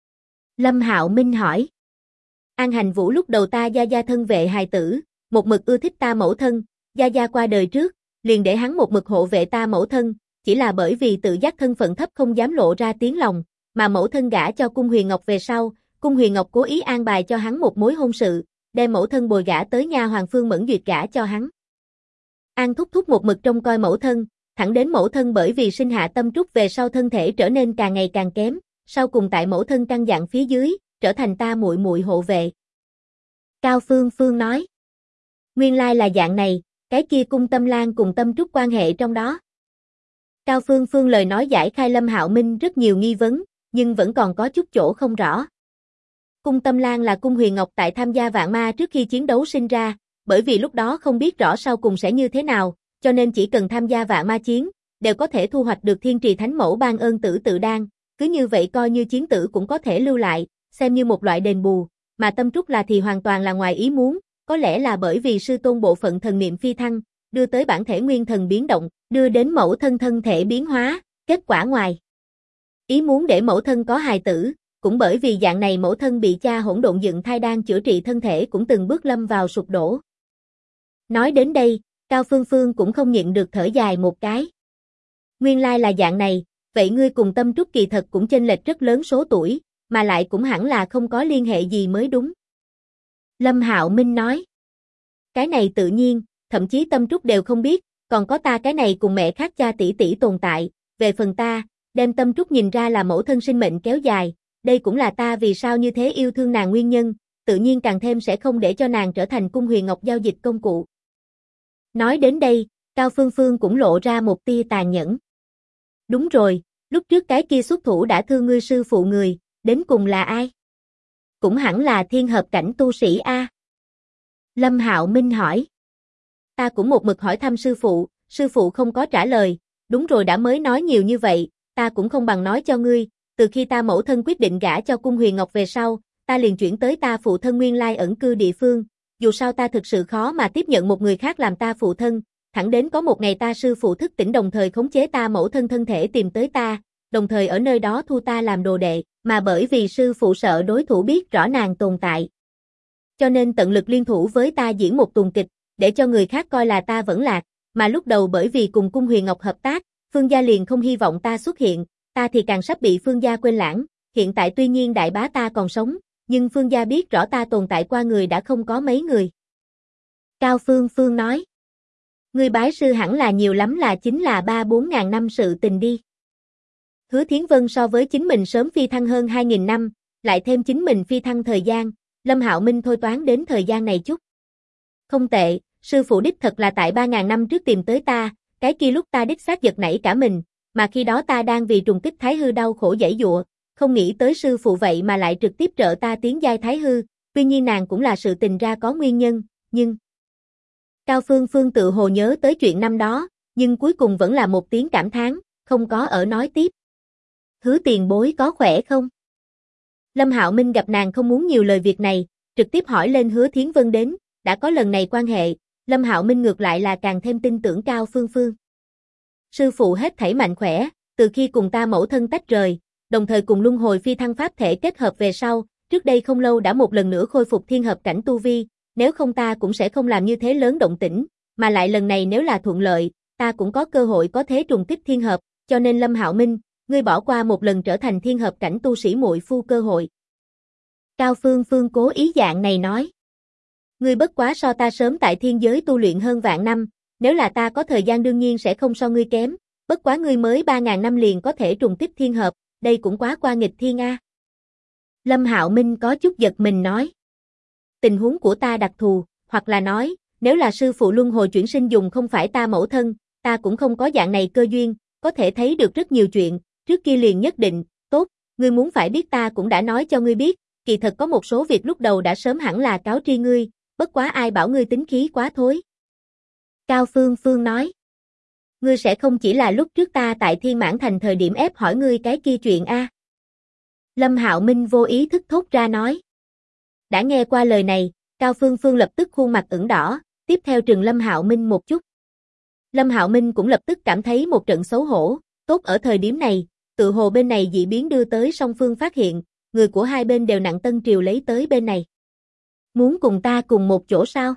A: Lâm Hạo Minh hỏi. An Hành Vũ lúc đầu ta Gia Gia thân vệ hài tử, một mực ưa thích ta mẫu thân, Gia Gia qua đời trước, liền để hắn một mực hộ vệ ta mẫu thân, chỉ là bởi vì tự giác thân phận thấp không dám lộ ra tiếng lòng, mà mẫu thân gả cho Cung Huyền Ngọc về sau, Cung Huyền Ngọc cố ý an bài cho hắn một mối hôn sự, đem mẫu thân bồi gả tới nha Hoàng Phương Mẫn Duyệt gả cho hắn. An thúc thúc một mực trông coi mẫu thân, thẳng đến mẫu thân bởi vì sinh hạ tâm trúc về sau thân thể trở nên càng ngày càng kém, sau cùng tại mẫu thân căn dặn phía dưới, trở thành ta muội muội hộ vệ. Cao Phương Phương nói. Nguyên lai là dạng này, cái kia Cung Tâm Lan cùng Tâm Trúc quan hệ trong đó. Cao Phương Phương lời nói giải khai Lâm Hạo Minh rất nhiều nghi vấn, nhưng vẫn còn có chút chỗ không rõ. Cung Tâm Lan là Cung Huyền Ngọc tại tham gia Vạn Ma trước khi chiến đấu sinh ra, bởi vì lúc đó không biết rõ sau cùng sẽ như thế nào, cho nên chỉ cần tham gia Vạn Ma chiến, đều có thể thu hoạch được Thiên Trì Thánh Mẫu ban ơn tử tự đan, cứ như vậy coi như chiến tử cũng có thể lưu lại, xem như một loại đền bù, mà Tâm Trúc là thì hoàn toàn là ngoài ý muốn, có lẽ là bởi vì sư tôn bộ phận thần niệm phi thăng, đưa tới bản thể nguyên thần biến động, đưa đến mẫu thân thân thể biến hóa, kết quả ngoài ý muốn để mẫu thân có hài tử, cũng bởi vì dạng này mẫu thân bị cha hỗn độn dựng thai đang chữa trị thân thể cũng từng bước lâm vào sụp đổ. Nói đến đây, Cao Phương Phương cũng không nhịn được thở dài một cái. Nguyên lai là dạng này, vậy ngươi cùng Tâm Trúc kỳ thật cũng chênh lệch rất lớn số tuổi, mà lại cũng hẳn là không có liên hệ gì mới đúng. Lâm Hạo Minh nói. Cái này tự nhiên, thậm chí Tâm Trúc đều không biết, còn có ta cái này cùng mẹ khác cha tỷ tỷ tồn tại, về phần ta, đem Tâm Trúc nhìn ra là mẫu thân sinh mệnh kéo dài, đây cũng là ta vì sao như thế yêu thương nàng nguyên nhân, tự nhiên càng thêm sẽ không để cho nàng trở thành Cung Huyền Ngọc giao dịch công cụ. Nói đến đây, Cao Phương Phương cũng lộ ra một tia tàn nhẫn. Đúng rồi, lúc trước cái kia xuất thủ đã thương ngươi sư phụ người, đến cùng là ai? Cũng hẳn là thiên hợp cảnh tu sĩ A. Lâm Hạo Minh hỏi. Ta cũng một mực hỏi thăm sư phụ không có trả lời, đúng rồi đã mới nói nhiều như vậy, ta cũng không bằng nói cho ngươi, từ khi ta mẫu thân quyết định gả cho Cung Huyền Ngọc về sau, ta liền chuyển tới ta phụ thân nguyên lai ẩn cư địa phương, dù sao ta thực sự khó mà tiếp nhận một người khác làm ta phụ thân, thẳng đến có một ngày ta sư phụ thức tỉnh đồng thời khống chế ta mẫu thân thân thể tìm tới ta, đồng thời ở nơi đó thu ta làm đồ đệ, mà bởi vì sư phụ sợ đối thủ biết rõ nàng tồn tại. Cho nên tận lực liên thủ với ta diễn một tuồng kịch, để cho người khác coi là ta vẫn lạc, mà lúc đầu bởi vì cùng Cung Huyền Ngọc hợp tác, Phương gia liền không hy vọng ta xuất hiện, ta thì càng sắp bị Phương gia quên lãng, hiện tại tuy nhiên đại bá ta còn sống, nhưng Phương gia biết rõ ta tồn tại qua người đã không có mấy người. Cao Phương Phương nói. Ngươi bái sư hẳn là nhiều lắm là chính là 3-4 ngàn năm sự tình đi. Hứa Thiến Vân so với chính mình sớm phi thăng hơn 2.000 năm, lại thêm chính mình phi thăng thời gian, Lâm Hạo Minh thôi toán đến thời gian này chút. Không tệ, sư phụ đích thật là tại 3.000 năm trước tìm tới ta, cái kia lúc ta đích xác giật nảy cả mình, mà khi đó ta đang vì trùng kích thái hư đau khổ giãy giụa, không nghĩ tới sư phụ vậy mà lại trực tiếp trợ ta tiến giai thái hư, tuy nhiên nàng cũng là sự tình ra có nguyên nhân, nhưng... Cao Phương Phương tự hồ nhớ tới chuyện năm đó, nhưng cuối cùng vẫn là một tiếng cảm thán, không có ở nói tiếp. Hứa tiền bối có khỏe không? Lâm Hạo Minh gặp nàng không muốn nhiều lời việc này, trực tiếp hỏi lên Hứa Thiến Vân đến, đã có lần này quan hệ, Lâm Hạo Minh ngược lại là càng thêm tin tưởng Cao Phương Phương. Sư phụ hết thảy mạnh khỏe, từ khi cùng ta mẫu thân tách rời, đồng thời cùng luân hồi phi thăng pháp thể kết hợp về sau, trước đây không lâu đã một lần nữa khôi phục thiên hợp cảnh tu vi, nếu không ta cũng sẽ không làm như thế lớn động tĩnh, mà lại lần này nếu là thuận lợi, ta cũng có cơ hội có thế trùng kích thiên hợp, cho nên Lâm Hạo Minh, ngươi bỏ qua một lần trở thành thiên hợp cảnh tu sĩ muội phu cơ hội. Cao Phương Phương cố ý dạng này nói. Ngươi bất quá so ta sớm tại thiên giới tu luyện hơn vạn năm, nếu là ta có thời gian đương nhiên sẽ không so ngươi kém, bất quá ngươi mới 3.000 năm liền có thể trùng kích thiên hợp, đây cũng quá qua nghịch thiên a. Lâm Hạo Minh có chút giật mình nói. Tình huống của ta đặc thù, hoặc là nói, nếu là sư phụ luân hồi chuyển sinh dùng không phải ta mẫu thân, ta cũng không có dạng này cơ duyên, có thể thấy được rất nhiều chuyện, trước kia liền nhất định, tốt, ngươi muốn phải biết ta cũng đã nói cho ngươi biết, kỳ thật có một số việc lúc đầu đã sớm hẳn là cáo tri ngươi, bất quá ai bảo ngươi tính khí quá thối. Cao Phương Phương nói. Ngươi sẽ không chỉ là lúc trước ta tại Thiên Mãn Thành thời điểm ép hỏi ngươi cái kia chuyện a? Lâm Hạo Minh vô ý thức thốt ra nói. Đã nghe qua lời này, Cao Phương Phương lập tức khuôn mặt ửng đỏ, tiếp theo trừng Lâm Hạo Minh một chút. Lâm Hạo Minh cũng lập tức cảm thấy một trận xấu hổ, tốt ở thời điểm này, tự hồ bên này dị biến đưa tới song phương phát hiện, người của hai bên đều nặng tân triều lấy tới bên này. Muốn cùng ta cùng một chỗ sao?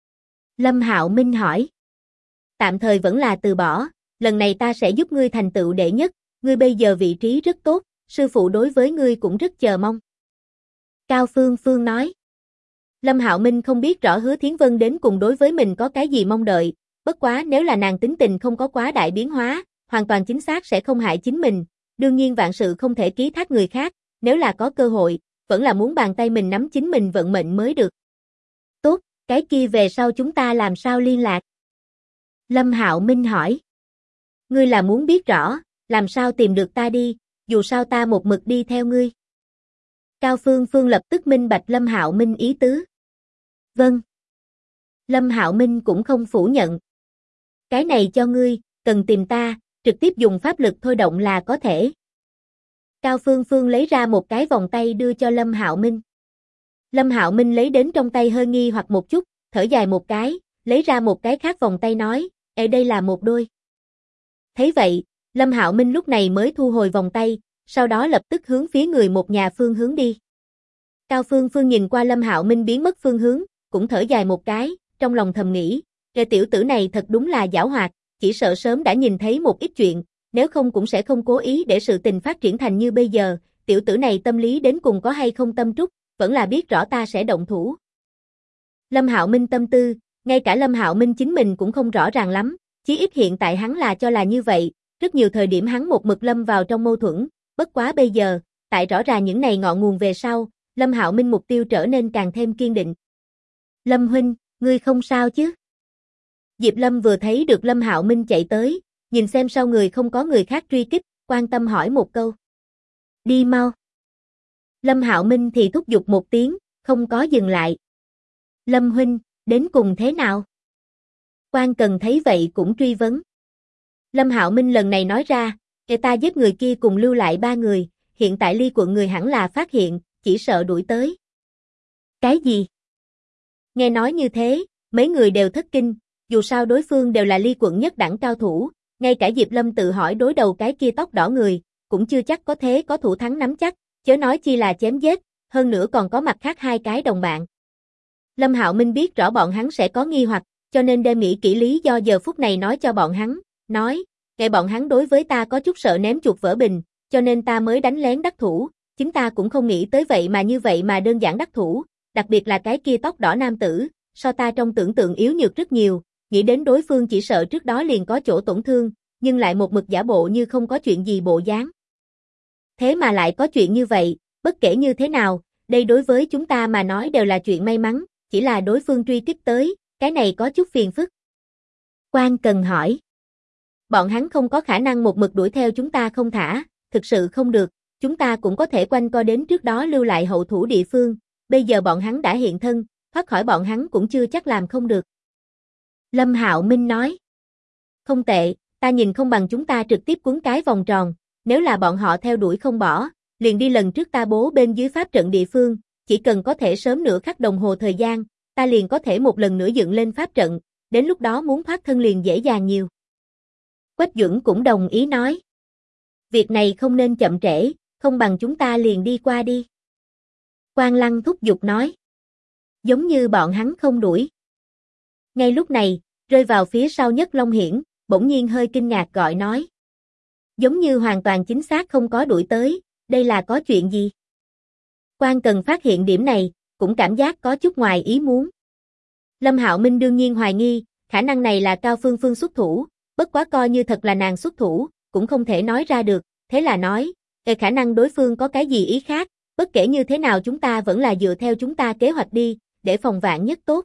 A: Lâm Hạo Minh hỏi. Tạm thời vẫn là từ bỏ, lần này ta sẽ giúp ngươi thành tựu đệ nhất, ngươi bây giờ vị trí rất tốt, sư phụ đối với ngươi cũng rất chờ mong. Cao Phương Phương nói. Lâm Hạo Minh không biết rõ Hứa Thiến Vân đến cùng đối với mình có cái gì mong đợi, bất quá nếu là nàng tính tình không có quá đại biến hóa, hoàn toàn chính xác sẽ không hại chính mình, đương nhiên vạn sự không thể ký thác người khác, nếu là có cơ hội, vẫn là muốn bàn tay mình nắm chính mình vận mệnh mới được. Tốt, cái kia về sau chúng ta làm sao liên lạc? Lâm Hạo Minh hỏi. Ngươi là muốn biết rõ, làm sao tìm được ta đi, dù sao ta một mực đi theo ngươi. Cao Phương Phương lập tức minh bạch Lâm Hạo Minh ý tứ. Vâng. Lâm Hạo Minh cũng không phủ nhận. Cái này cho ngươi, cần tìm ta, trực tiếp dùng pháp lực thôi động là có thể. Cao Phương Phương lấy ra một cái vòng tay đưa cho Lâm Hạo Minh. Lâm Hạo Minh lấy đến trong tay hơi nghi hoặc một chút, thở dài một cái, lấy ra một cái khác vòng tay nói, đây là một đôi. Thấy vậy, Lâm Hạo Minh lúc này mới thu hồi vòng tay, sau đó lập tức hướng phía người một nhà phương hướng đi. Cao Phương Phương nhìn qua Lâm Hạo Minh biến mất phương hướng, cũng thở dài một cái, trong lòng thầm nghĩ, tiểu tử này thật đúng là giảo hoạt, chỉ sợ sớm đã nhìn thấy một ít chuyện, nếu không cũng sẽ không cố ý để sự tình phát triển thành như bây giờ, tiểu tử này tâm lý đến cùng có hay không tâm trúc, vẫn là biết rõ ta sẽ động thủ. Lâm Hạo Minh tâm tư, ngay cả Lâm Hạo Minh chính mình cũng không rõ ràng lắm, chí ít hiện tại hắn là cho là như vậy, rất nhiều thời điểm hắn một mực lâm vào trong mâu thuẫn, bất quá bây giờ, tại rõ ràng những này ngọn nguồn về sau, Lâm Hạo Minh mục tiêu trở nên càng thêm kiên định. Lâm huynh, ngươi không sao chứ? Diệp Lâm vừa thấy được Lâm Hạo Minh chạy tới, nhìn xem sau người không có người khác truy kích, quan tâm hỏi một câu. Đi mau. Lâm Hạo Minh thì thúc giục một tiếng, không có dừng lại. Lâm huynh, đến cùng thế nào? Quan Cần thấy vậy cũng truy vấn. Lâm Hạo Minh lần này nói ra, ta giết người kia cùng lưu lại 3 người, hiện tại Ly quận người hẳn là phát hiện, chỉ sợ đuổi tới. Cái gì? Nghe nói như thế, mấy người đều thất kinh, dù sao đối phương đều là Ly quận nhất đẳng cao thủ, ngay cả Diệp Lâm tự hỏi đối đầu cái kia tóc đỏ người, cũng chưa chắc có thế có thủ thắng nắm chắc, chớ nói chi là chém giết, hơn nữa còn có mặt khác 2 cái đồng bạn. Lâm Hạo Minh biết rõ bọn hắn sẽ có nghi hoặc, cho nên đem nghĩ kỹ lý do giờ phút này nói cho bọn hắn, nói, bọn hắn đối với ta có chút sợ ném chuột vỡ bình, cho nên ta mới đánh lén đắc thủ, chính ta cũng không nghĩ tới vậy mà đơn giản đắc thủ, đặc biệt là cái kia tóc đỏ nam tử, so ta trong tưởng tượng yếu nhược rất nhiều, nghĩ đến đối phương chỉ sợ trước đó liền có chỗ tổn thương, nhưng lại một mực giả bộ như không có chuyện gì bộ dáng. Thế mà lại có chuyện như vậy, bất kể như thế nào, đây đối với chúng ta mà nói đều là chuyện may mắn, chỉ là đối phương truy kích tới, cái này có chút phiền phức. Quan Cần hỏi. Bọn hắn không có khả năng một mực đuổi theo chúng ta không thả, thực sự không được, chúng ta cũng có thể quanh co đến trước đó lưu lại hậu thủ địa phương, bây giờ bọn hắn đã hiện thân, thoát khỏi bọn hắn cũng chưa chắc làm không được. Lâm Hạo Minh nói. Không tệ, ta nhìn không bằng chúng ta trực tiếp cuốn cái vòng tròn, nếu là bọn họ theo đuổi không bỏ, liền đi lần trước ta bố bên dưới pháp trận địa phương, chỉ cần có thể sớm nửa khắc đồng hồ thời gian, ta liền có thể một lần nữa dựng lên pháp trận, đến lúc đó muốn thoát thân liền dễ dàng nhiều. Quách Duẩn cũng đồng ý nói. Việc này không nên chậm trễ, không bằng chúng ta liền đi qua đi. Quan Lăng thúc giục nói. Giống như bọn hắn không đuổi. Ngay lúc này, rơi vào phía sau Nhất Long Hiển, bỗng nhiên hơi kinh ngạc gọi nói. Giống như hoàn toàn chính xác không có đuổi tới, đây là có chuyện gì? Quan Cần phát hiện điểm này, cũng cảm giác có chút ngoài ý muốn. Lâm Hạo Minh đương nhiên hoài nghi, khả năng này là Cao Phương Phương xuất thủ, bất quá coi như thật là nàng xuất thủ, cũng không thể nói ra được, thế là nói, khả năng đối phương có cái gì ý khác, bất kể như thế nào chúng ta vẫn là dựa theo chúng ta kế hoạch đi, để phòng vạn nhất tốt.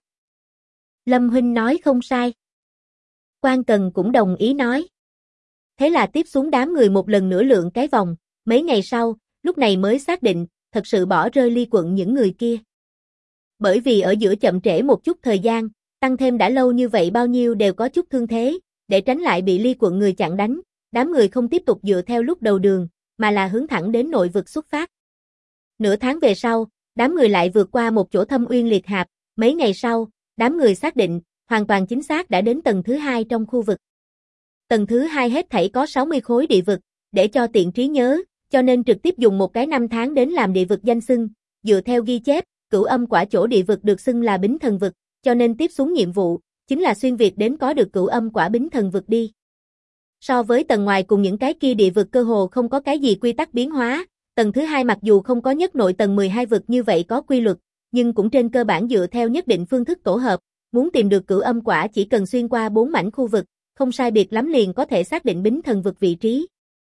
A: Lâm huynh nói không sai. Quan Cần cũng đồng ý nói. Thế là tiếp xuống đám người một lần nữa lượn cái vòng, mấy ngày sau, lúc này mới xác định, thật sự bỏ rơi Ly quận những người kia. Bởi vì ở giữa chậm trễ một chút thời gian, tăng thêm đã lâu như vậy bao nhiêu đều có chút thương thế, để tránh lại bị Ly quận người chặn đánh, đám người không tiếp tục dựa theo lúc đầu đường, mà là hướng thẳng đến nội vực xuất phát. Nửa tháng về sau, đám người lại vượt qua một chỗ thâm uyên liệt hạp, mấy ngày sau, đám người xác định, hoàn toàn chính xác đã đến tầng thứ 2 trong khu vực. Tầng thứ 2 hết thảy có 60 khối địa vực, để cho tiện trí nhớ, cho nên trực tiếp dùng một cái năm tháng đến làm địa vực danh xưng, dựa theo ghi chép, Cửu Âm quả chỗ địa vực được xưng là Bính Thần vực, cho nên tiếp xuống nhiệm vụ chính là xuyên việt đến có được Cửu Âm quả Bính Thần vực đi. So với tầng ngoài cùng những cái kia địa vực cơ hồ không có cái gì quy tắc biến hóa, tầng thứ 2 mặc dù không có nhất nội tầng 12 vực như vậy có quy luật, nhưng cũng trên cơ bản dựa theo nhất định phương thức tổ hợp, muốn tìm được Cửu Âm quả chỉ cần xuyên qua 4 mảnh khu vực, không sai biệt lắm liền có thể xác định Bính Thần vực vị trí.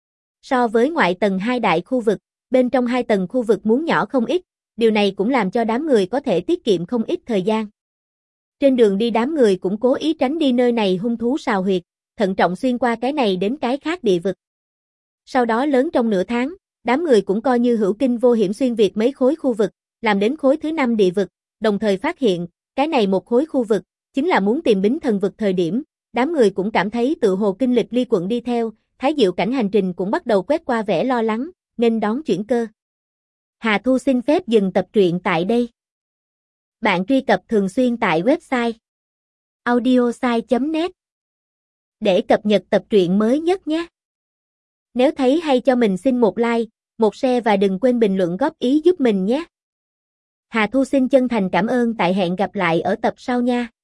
A: So với ngoại tầng 2 đại khu vực, bên trong 2 tầng khu vực muốn nhỏ không ít, điều này cũng làm cho đám người có thể tiết kiệm không ít thời gian. Trên đường đi đám người cũng cố ý tránh đi nơi này hung thú sào huyệt, thận trọng xuyên qua cái này đến cái khác địa vực. Sau đó lớn trong nửa tháng, đám người cũng coi như hữu kinh vô hiểm xuyên việt mấy khối khu vực, làm đến khối thứ 5 địa vực, đồng thời phát hiện, cái này một khối khu vực, chính là muốn tìm Bính Thần vực thời điểm, đám người cũng cảm thấy tự hồ kinh lịch Ly quận đi theo, Thái Diệu cảnh hành trình cũng bắt đầu quét qua vẻ lo lắng, nghênh đón chuyển cơ. Hà Thu xin phép dừng tập truyện tại đây. Bạn truy cập thường xuyên tại website audiosai.net để cập nhật tập truyện mới nhất nhé. Nếu thấy hay cho mình xin một like, một share và đừng quên bình luận góp ý giúp mình nhé. Hà Thu xin chân thành cảm ơn, tại hẹn gặp lại ở tập sau nha.